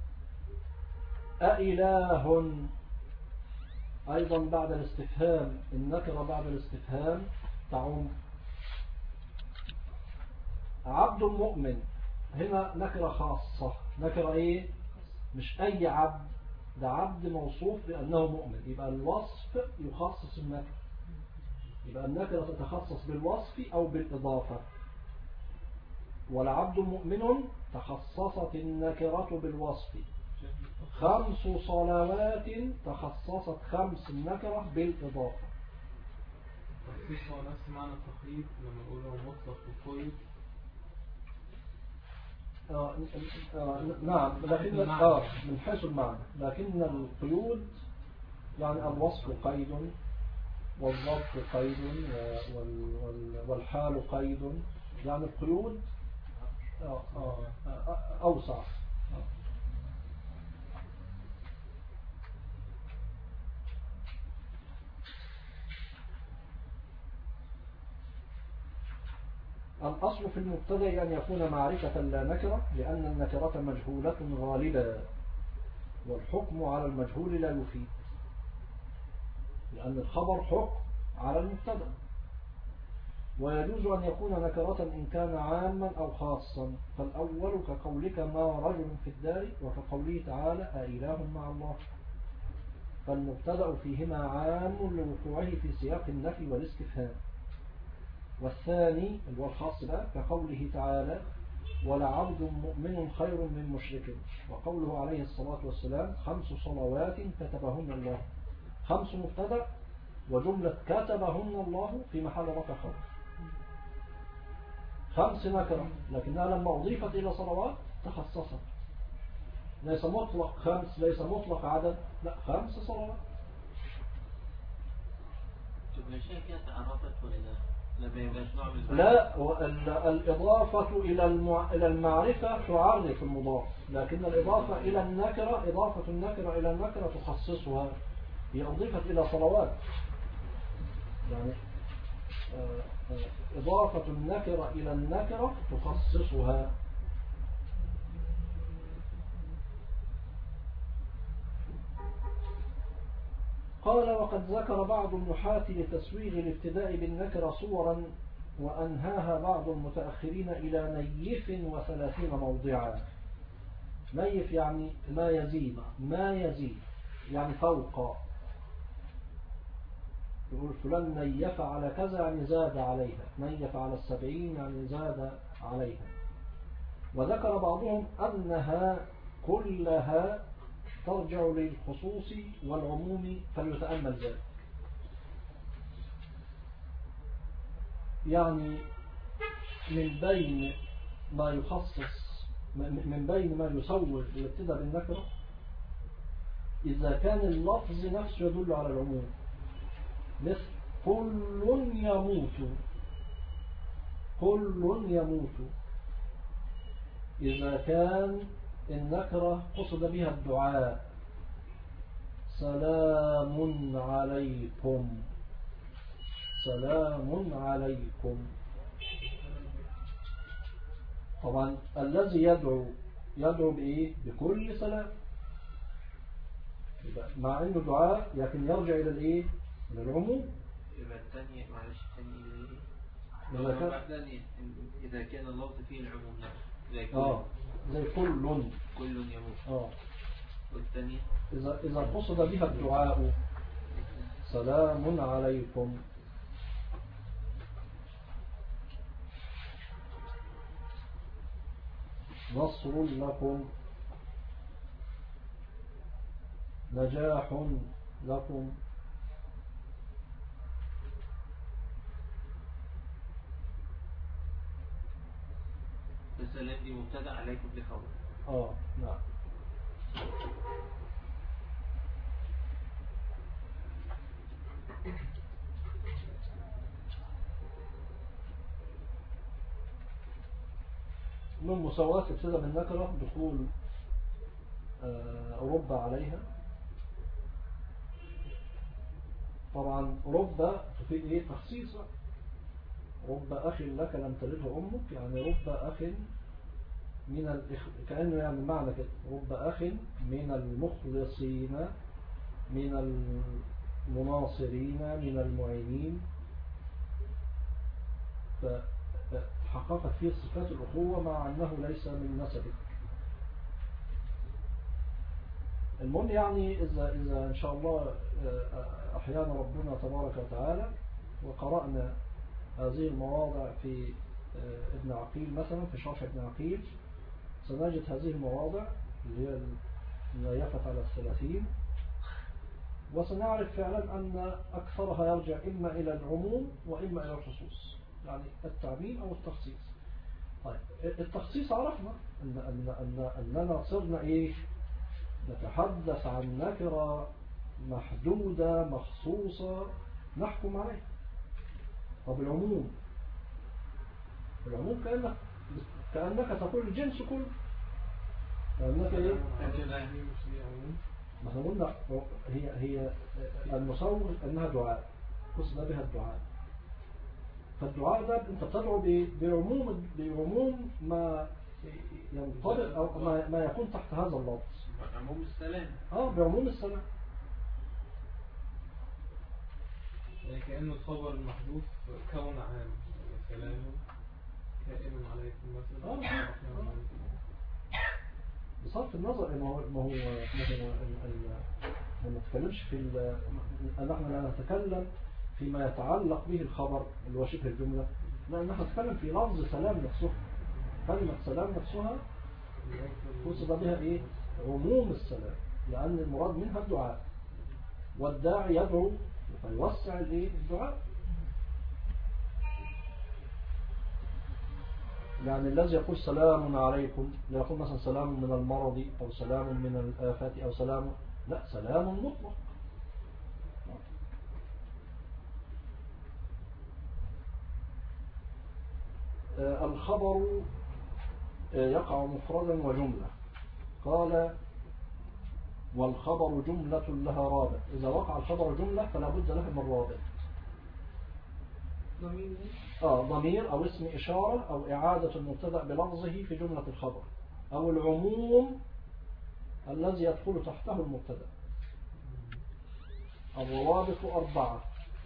أإله أيضا بعد الاستفهام، النكرة بعد الاستفهام تعم. عبد مؤمن هنا نكرة خاصة، نكرة إيه؟ مش أي عبد، ده عبد موصوف بأنه مؤمن، يبقى الوصف يخصص النكرة، يبقى النكرة تتخصص بالوصف أو بالإضافة. والعبد مؤمن تخصصت النكرة بالوصف. 5 صلوات تخصصت 5 النكرة بالإضافة. التخصيص هو نفس معنى التقييد لما نقوله مطلق وقيد. نعم، لكن من حيث المعنى، لكن القيود يعني الوصف قيد والضبط قيد والحال قيد، يعني القيود أوسع. الأصل في المبتدأ أن يكون معرفة لا نكرة، لأن النكرة مجهولة غالبا، والحكم على المجهول لا يفيد، لأن الخبر حكم على المبتدأ. ويجوز أن يكون نكرة إن كان عاما أو خاصا، فالأول كقولك ما رجل في الدار، وكقوله تعالى أإله مع الله، فالمبتدأ فيهما عام لوقوعه في سياق النفي والاستفهام. والثاني اللي هو الخاص بقى كقوله تعالى ولعبد مؤمن خير من مشرك، وقوله عليه الصلاة والسلام 5 صلوات كتبهن الله. 5 مبتدأ، وجملة كتبهن الله في محل رفع خبر. 5 نكرة، لكنها لما أضيفت إلى صلوات تخصصت، ليس مطلق 5، ليس مطلق عدد، لا 5 صلوات. تبقى شيء كده تعرفت ولا لما يبقاش نوع من لا، الإضافة إلى المعرفة تعرف المضاف، لكن الإضافة إلى النكرة، إضافة النكرة إلى النكرة تخصصها. هي أضيفت إلى صلوات، يعني إضافة النكرة إلى النكرة تخصصها. قال وقد ذكر بعض النحاة لتسويغ الابتداء بالنكرة صورا، وأنهاها بعض المتأخرين إلى نيف 30 موضعا. نيف يعني ما يزيد، ما يزيد يعني فوق، يقول فلان نيف على كذا يعني زاد عليها، نيف على 70 يعني زاد عليها. وذكر بعضهم أنها كلها ترجع للخصوص والعموم، فليتأمل ذلك. يعني من بين ما يخصص، من بين ما يسوغ الابتداء بالنكرة، إذا كان اللفظ نفسه يدل على العموم، مثل كل يموت، كل يموت. إذا كان النكرة قصد بها الدعاء، سلام عليكم، سلام عليكم. طبعا الذي يدعو بإيه؟ بكل سلام، مع أنه دعاء لكن يرجع إلى الإيه؟ إلى العموم. يبقى الثانية معلش الثانية إذا كان اللفظ فيه العموم نفسه زي كل يموت. والثانية إذا قصد بها الدعاء، سلام عليكم. نصر لكم، نجاح لكم. السلام دي مبتدأ، عليكم دي خبر. نعم. من مساواة ابتدأ بالنكرة دخول رب عليها. طبعا رب تفيد ايه؟ تخصيص. رب أخ لك لم تلده أمك، يعني رب أخ من كأنه يعني معنى كده، رب أخ من المخلصين، من المناصرين، من المعينين، فحققت فيه صفات الأخوة مع أنه ليس من نسبك. المهم يعني إذا إن شاء الله أحيانا ربنا تبارك وتعالى وقرأنا هذه المواضع في ابن عقيل مثلا، في شرح ابن عقيل سنجد هذه المواضع اللي هي النيفة على 30، وسنعرف فعلا أن أكثرها يرجع إما إلى العموم وإما إلى الخصوص، يعني التعميم أو التخصيص. طيب التخصيص عرفنا أننا صرنا إيه؟ نتحدث عن نكرة محدودة مخصوصة نحكم عليها. طب العموم كأنك تقول الجنس كله، كأنك إيه؟ ما قلنا هي المصور أنها دعاء، قصد بها الدعاء. فالدعاء ده أنت بتدعو بعموم ما ينطبق أو ما يكون تحت هذا اللفظ. عموم السلام. بعموم السلام. يعني كأنه الخبر المحذوف كون عام، سلام كائن عليكم مثلا. بصرف النظر ما نتكلمش نحن لا نتكلم فيما يتعلق به الخبر اللي هو شبه الجملة، لا نحن نتكلم في لفظ سلام نفسه. كلمة سلام نفسها قصد بها ايه؟ عموم السلام، لأن المراد منها الدعاء، والداعي يدعو فيوسع الايه؟ الدعاء. يعني الذي يقول سلام عليكم لا يقول مثلا سلام من المرض أو سلام من الآفات أو سلام، لا، سلام مطلق. الخبر يقع مفردا وجملة. قال والخبر جملة لها رابط. إذا وقع الخبر جملة فلا بد له من رابط. ضمير أو اسم إشارة أو إعادة المبتدأ بلفظه في جملة الخبر، أو العموم الذي يدخل تحته المبتدأ. الروابط 4.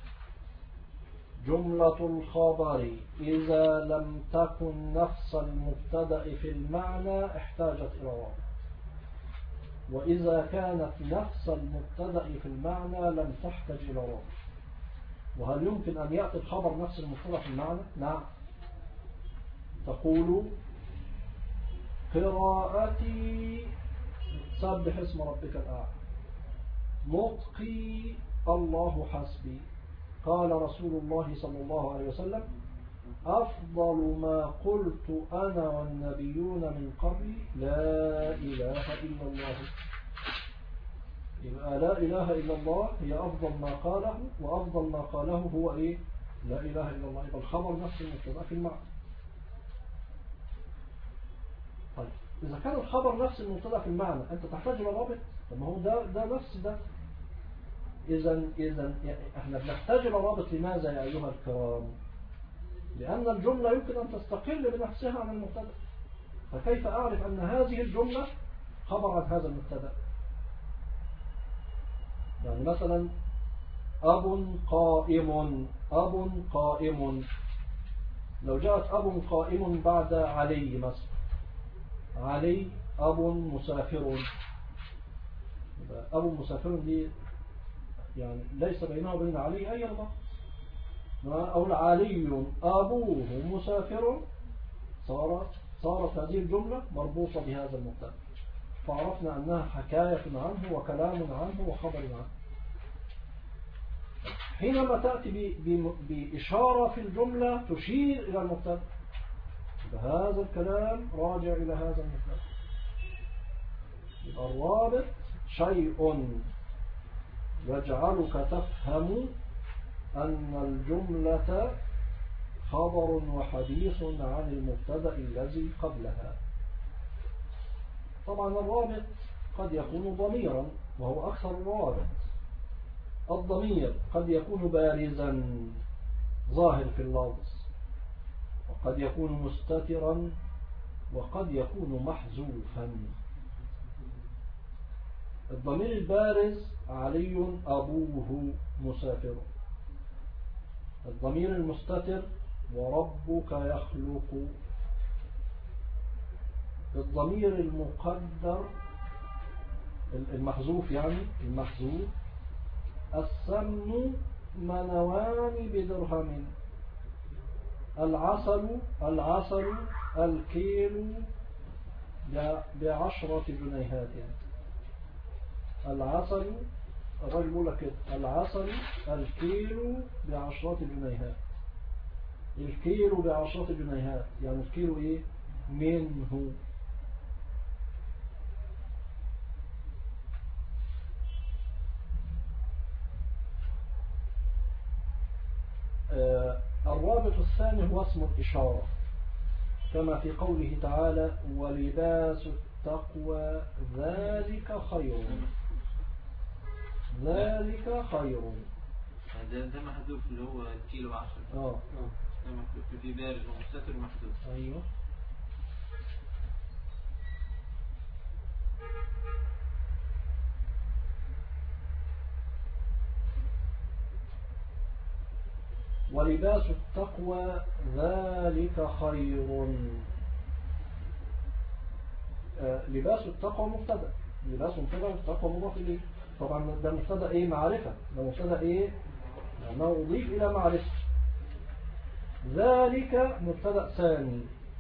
جملة الخبر إذا لم تكن نفس المبتدأ في المعنى احتاجت إلى رابط، وإذا كانت نفس المبتدأ في المعنى لم تحتاج إلى رابط. وهل يمكن أن يأتي الخبر نفس المبتدأ في المعنى؟ نعم. تقول قراءتي سبح اسم ربك الأعلى، نطقي الله حسبي. قال رسول الله صلى الله عليه وسلم أفضل ما قلت أنا والنبيون من قبلي لا إله إلا الله. يبقى لا إله إلا الله هي أفضل ما قاله، وأفضل ما قاله هو إيه؟ لا إله إلا الله. يبقى الخبر نفس المبتدأ في المعنى. طيب إذا كان الخبر نفس المبتدأ في المعنى أنت تحتاج إلى رابط؟ طب ما هو ده نفس ده. إذا إحنا بنحتاج إلى رابط. لماذا يا أيها الكرام؟ لأن الجملة يمكن أن تستقل بنفسها عن المبتدأ، فكيف أعرف أن هذه الجملة خبر عن هذا المبتدأ؟ يعني مثلا أب قائم، أب قائم، لو جاءت أب قائم بعد علي مثلا، علي أب مسافر. أب مسافر دي يعني ليس بينه وبين علي أي ربط. أو علي أبوه مسافر، صارت هذه الجملة مربوطة بهذا المبتدأ، فعرفنا أنها حكاية عنه وكلام عنه وخبر عنه. حينما تأتي بإشارة في الجملة تشير إلى المبتدأ، فهذا الكلام راجع إلى هذا المبتدأ. الرابط شيء يجعلك تفهم أن الجملة خبر وحديث عن المبتدأ الذي قبلها. طبعا الرابط قد يكون ضميرا وهو أكثر الروابط. الضمير قد يكون بارزا ظاهر في اللفظ، وقد يكون مستترا، وقد يكون محذوفا. الضمير البارز علي أبوه مسافر. الضمير المستتر وربك يخلق. الضمير المقدر المحذوف، يعني المحذوف السمن منوان بدرهم، العسل الكيلو ب10 جنيهات. العسل، الرجل يقول لك العسل الكيلو ب10 جنيهات. الكيلو ب10 جنيهات يعني الكيلو ايه؟ منه. الرابط الثاني هو اسم الإشارة، كما في قوله تعالى ولباس التقوى ذلك خير. ذلك خير. ده محذوف اللي هو كيلو 10. لما كنت في بارز ومستتر ومحدود. أيوه. ولباس التقوى ذلك خير. لباس التقوى مبتدا، لباس مبتدا والتقوى مضاف اليه. طبعا ده مبتدا ايه؟ معرفه. ده مبتدا ايه؟ يعني اضيف الى معرفه. ذلك مبتدا ثاني،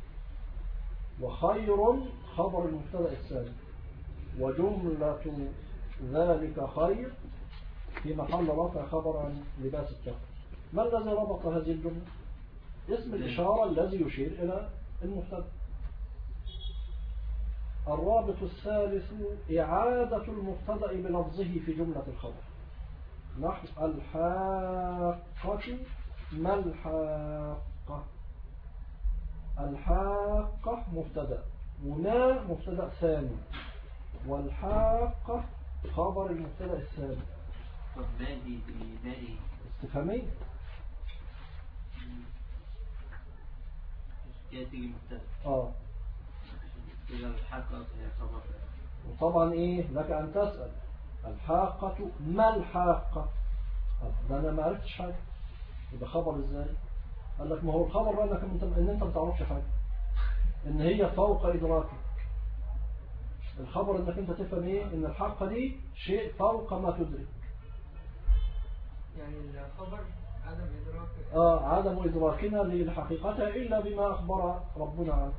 وخير خبر المبتدا الثاني، وجمله ذلك خير في محل رفع خبر عن لباس التقوى. ما الذي ربط هذه الجملة؟ اسم الإشارة الذي يشير إلى المبتدا. الرابط الثالث إعادة المبتدا بلفظه في جملة الخبر، نحو الحاقة. ما الحاقة؟ الحاقة مبتدا، وما مبتدا ثاني، والحاقة خبر المبتدا الثاني. طب ما دي ايه؟ استفهامية. كده تيجي مبتدا. كده الحاقة هي خبر. وطبعا ايه لك ان تسأل الحاقة ما الحاقة؟ ده انا ما عرفتش حاجة، يبقى خبر ازاي؟ قال لك ما هو الخبر بقى ان انت ما تعرفش حاجة، ان هي فوق ادراكك. الخبر انك انت تفهم ايه؟ ان الحاقة دي شيء فوق ما تدرك. يعني الخبر عدم إدراك. عدم إدراكنا لحقيقتها إلا بما أخبر ربنا عنه.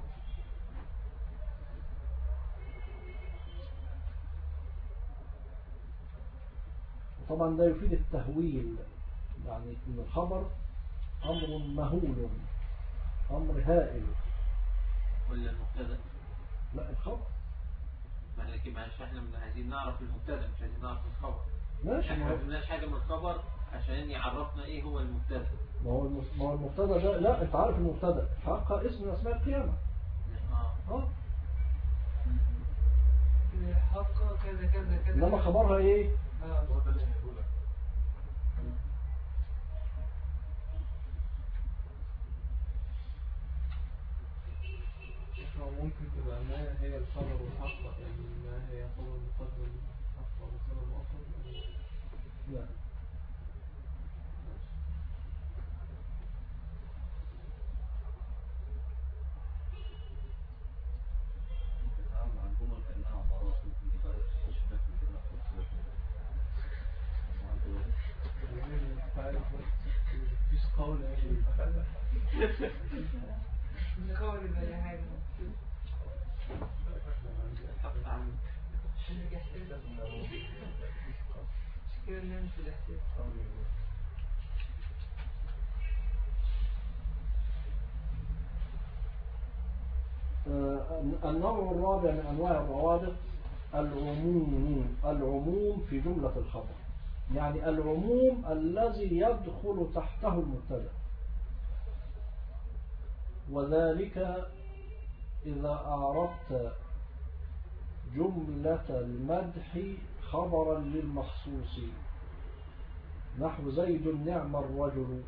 طبعا ده يفيد التهويل، يعني إن الخبر أمر مهول، أمر هائل. ولا المبتدا؟ لا الخبر. ما لكن احنا عايزين نعرف المبتدا، مش عايزين نعرف الخبر. ماشي. احنا ما قلناش حاجة من الخبر عشان يعرفنا ايه هو المبتدا. ما هو المبتدا ده، لا انت عارف المبتدا حقا اسم من اسماء القيامه. حقا كذا كذا كذا. انما خبرها ايه؟ ممكن تبقى ما هي الخبر والحق، يعني ما هي خبر مقدم حق وخبر مؤخر. لا. مفيش قول نقول بأي حاجة. كده نمشي في الاحتياط. النوع الرابع من أنواع الروابط العموم في جملة الخبر، يعني العموم الذي يدخل تحته المبتدا. وذلك إذا أعربت جملة المدح خبرا للمخصوص، نحو زيد نعم الرجل.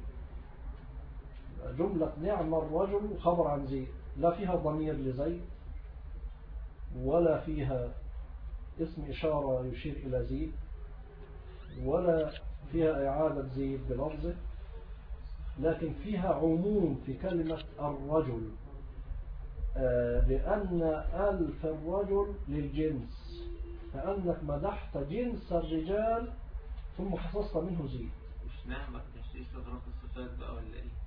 جملة نعم الرجل خبر عن زيد، لا فيها ضمير لزيد ولا فيها اسم إشارة يشير إلى زيد ولا فيها إعادة زيد بلفظه، لكن فيها عموم في كلمة الرجل، لأن ألف الرجل للجنس، كأنك مدحت جنس الرجال ثم خصصت منه زيد. مش نعمة، مش استدراك الصفات بقى ولا ايه؟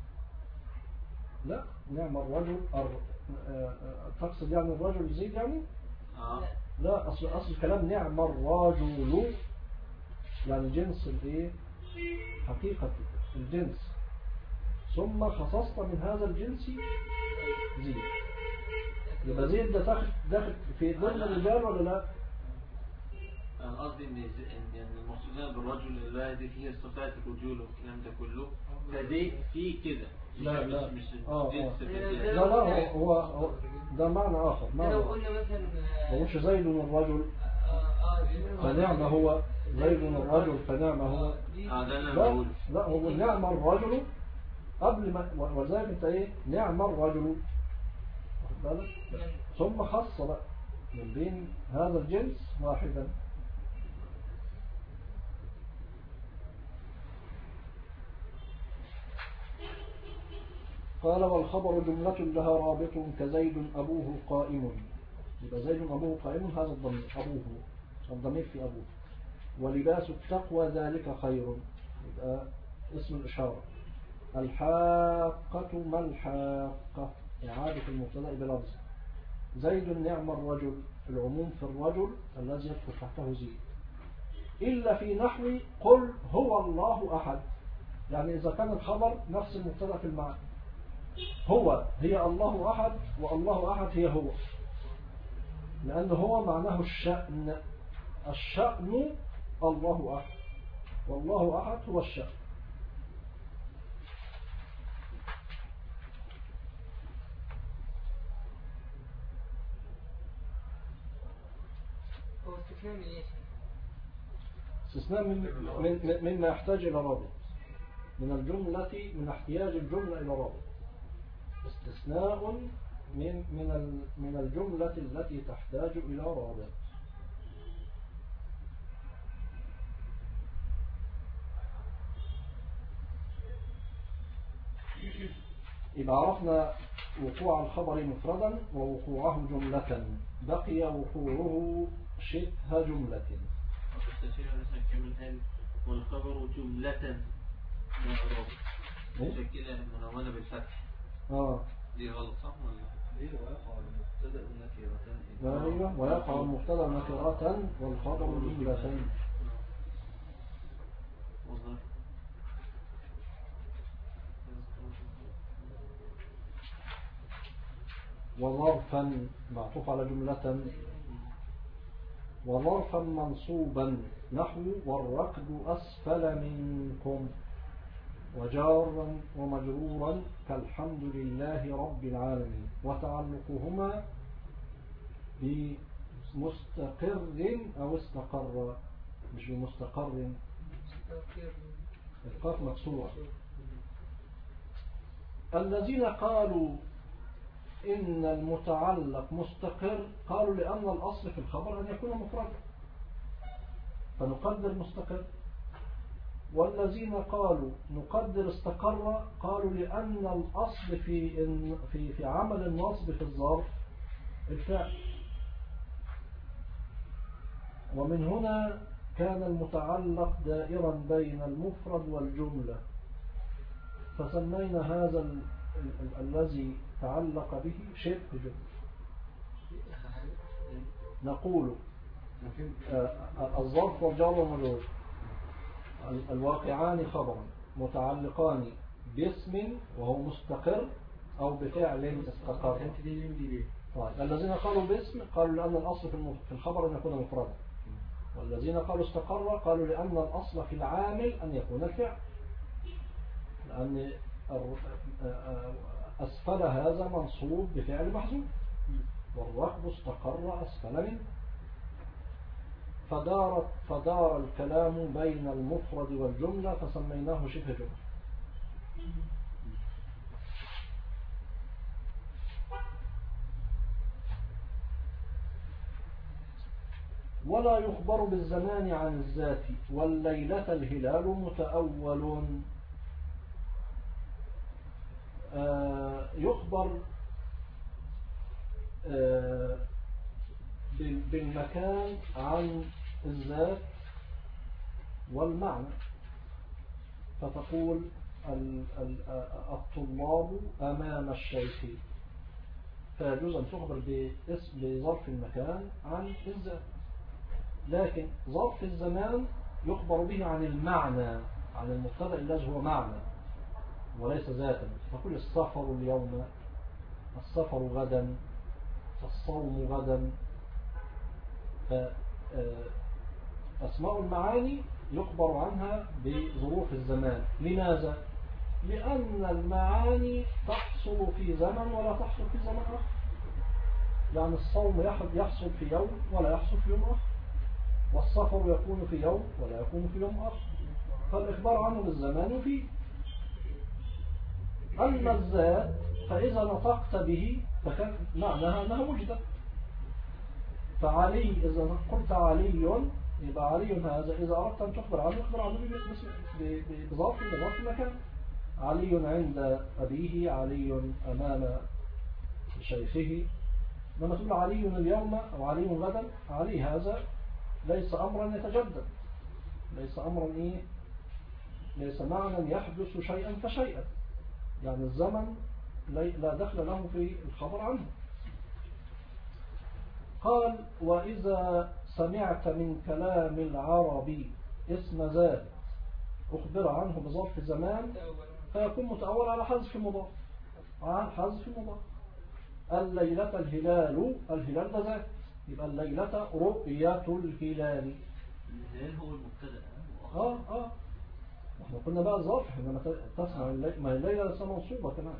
لا، نعم الرجل تقصد يعني الرجل زيد يعني؟ لا، أصل الكلام نعم الرجل يعني جنس الايه؟ حقيقة الجنس، ثم خصصت من هذا الجنس زيد. يبقى زيد ده داخل في ضمن الرجال ولا لا؟ أنا قصدي إن المقصودين بالرجل اللي دي فيه صفات الرجول والكلام ده كله، فدي فيه كده. لا لا مش جنس لا هو ده معنى آخر. لو قلنا مثلا مش زيد الرجل فنعم هو، زيد الرجل فنعم هو. ده اللي أنا بقوله. لا هو نعم الرجل قبل ما وذلك انت ايه نعم الرجل واخد بالك ثم خص بقى من بين هذا الجنس واحدا. قال والخبر جملة لها رابط كزيد أبوه قائم. يبقى زيد أبوه قائم هذا الضمير أبوه الضمير في أبوه. ولباس التقوى ذلك خير يبقى اسم الإشارة. الحاقة ما الحاقة إعادة المبتدأ بلفظ. زيد نعم الرجل العموم في الرجل الذي يدخل تحته زيد إلا في نحو قل هو الله أحد. يعني إذا كان الخبر نفس المبتدأ في المعنى هو هي الله أحد والله أحد هي هو لأن هو معناه الشأن. الشأن الله أحد والله أحد هو الشأن. هو استثناء من ايش؟ استثناء مما يحتاج إلى رابط من الجملة من احتياج الجملة إلى رابط. استثناء من الجملة التي تحتاج إلى رابط. إذا عرفنا وقوع الخبر مفردا ووقوعه جملة بقي وقوعه شبه جملة. والخبر جملة معروف شكلها منونة بالفتح. دي غلط صح ولا؟ ايه ويقع المبتدأ نكرة. ايوه ويقع المبتدأ نكرة والخبر جملتين. وظرفا معطوف على جملة. وظرفا منصوبا نحو والركب أسفل منكم. وجارا ومجرورا كالحمد لله رب العالمين. وتعلقهما بمستقر أو استقر مش بمستقر. القاف مكسورة. الذين قالوا إن المتعلق مستقر قالوا لأن الأصل في الخبر أن يكون مفردا فنقدر مستقر. والذين قالوا نقدر استقر قالوا لأن الأصل في عمل النصب في الظرف الفعل. ومن هنا كان المتعلق دائرا بين المفرد والجملة فسمينا هذا الذي تعلق به شبه جملة. نقول الظرف والجار والمجرور الواقعان خبرا متعلقان باسم وهو مستقر أو بفعل استقر. طيب الذين قالوا باسم قالوا لأن الأصل في الخبر أن يكون مفردا. والذين قالوا استقر قالوا لأن الأصل في العامل أن يكون الفعل لأن أسفل هذا منصوب بفعل محذوف والركب استقر أسفل منه. فدار الكلام بين المفرد والجملة فسميناه شبه جملة. ولا يخبر بالزمان عن الذات والليلة الهلال متأول. يخبر بالمكان عن الذات والمعنى فتقول الطلاب أمام الشيخ فيجوز أن تخبر بظرف المكان عن الذات. لكن ظرف الزمان يخبر به عن المعنى عن المبتدأ الذي هو معنى وليس ذاتا. فقل السفر اليوم السفر غدا الصوم غدا. فأسماء المعاني يخبر عنها بظروف الزمان. لماذا؟ لأن المعاني تحصل في زمن ولا تحصل في زمن آخر. يعني الصوم يحصل في يوم ولا يحصل في يوم آخر والسفر يكون في يوم ولا يكون في يوم آخر. فالإخبار عنه بالزمان فيه. أما الذات فإذا نطقت به فكان معناها أنها وجدت. فعلي إذا قلت علي يبقى علي هذا إذا أردت أن تخبر عنه اخبر عنه بظرف مكان. علي عند أبيه، علي أمام شيخه. لما تقول علي اليوم أو علي غدا، علي هذا ليس أمرا يتجدد، ليس أمرا ليس معنى يحدث شيئا فشيئا، يعني الزمن لا دخل له في الخبر عنه. قال وإذا سمعت من كلام العربي اسم ذات أخبر عنه بظرف زمان فيكون متأول على حذف المضاف، على حذف المضاف. الليلة الهلال ده ذات، يبقى الليلة رؤية الهلال. الهلال هو المبتدأ. احنا قلنا بقى ظرف، لما تسمع ما الليلة لسه منصوبة كمان.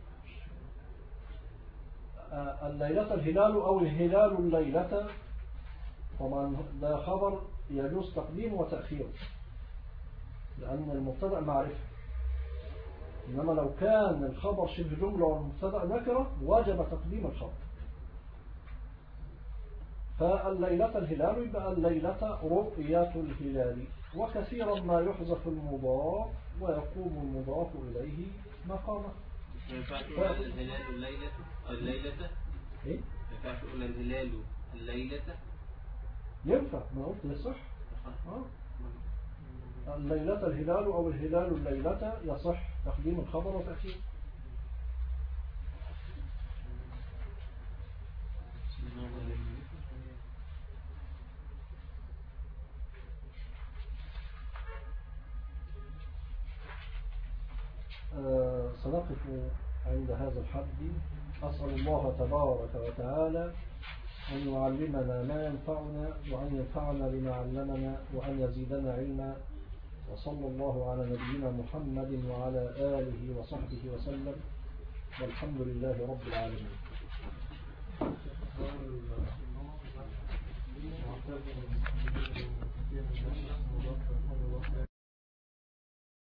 الليلة الهلال أو الهلال الليلة، طبعا ده خبر يجوز تقديم وتأخير لأن المبتدأ معرفة، إنما لو كان الخبر شبه جملة والمبتدأ نكرة وجب تقديم الخبر. فالليلة الهلال يبقى الليلة رؤية الهلال. وكثيرا ما يحذف المضاف ويقوم المضاف إليه مقامه. ينفع تقول الهلال الليلة إيه؟ ينفع تقول الهلال الليلة؟ ينفع، ما قلت يصح. الليلة الهلال أو الهلال الليلة يصح تقديم الخبر وتأخير. سنقف عند هذا الحد. أسأل الله تبارك وتعالى أن يعلمنا ما ينفعنا وأن ينفعنا بما علمنا وأن يزيدنا علما. وصلى الله على نبينا محمد وعلى آله وصحبه وسلم، والحمد لله رب العالمين.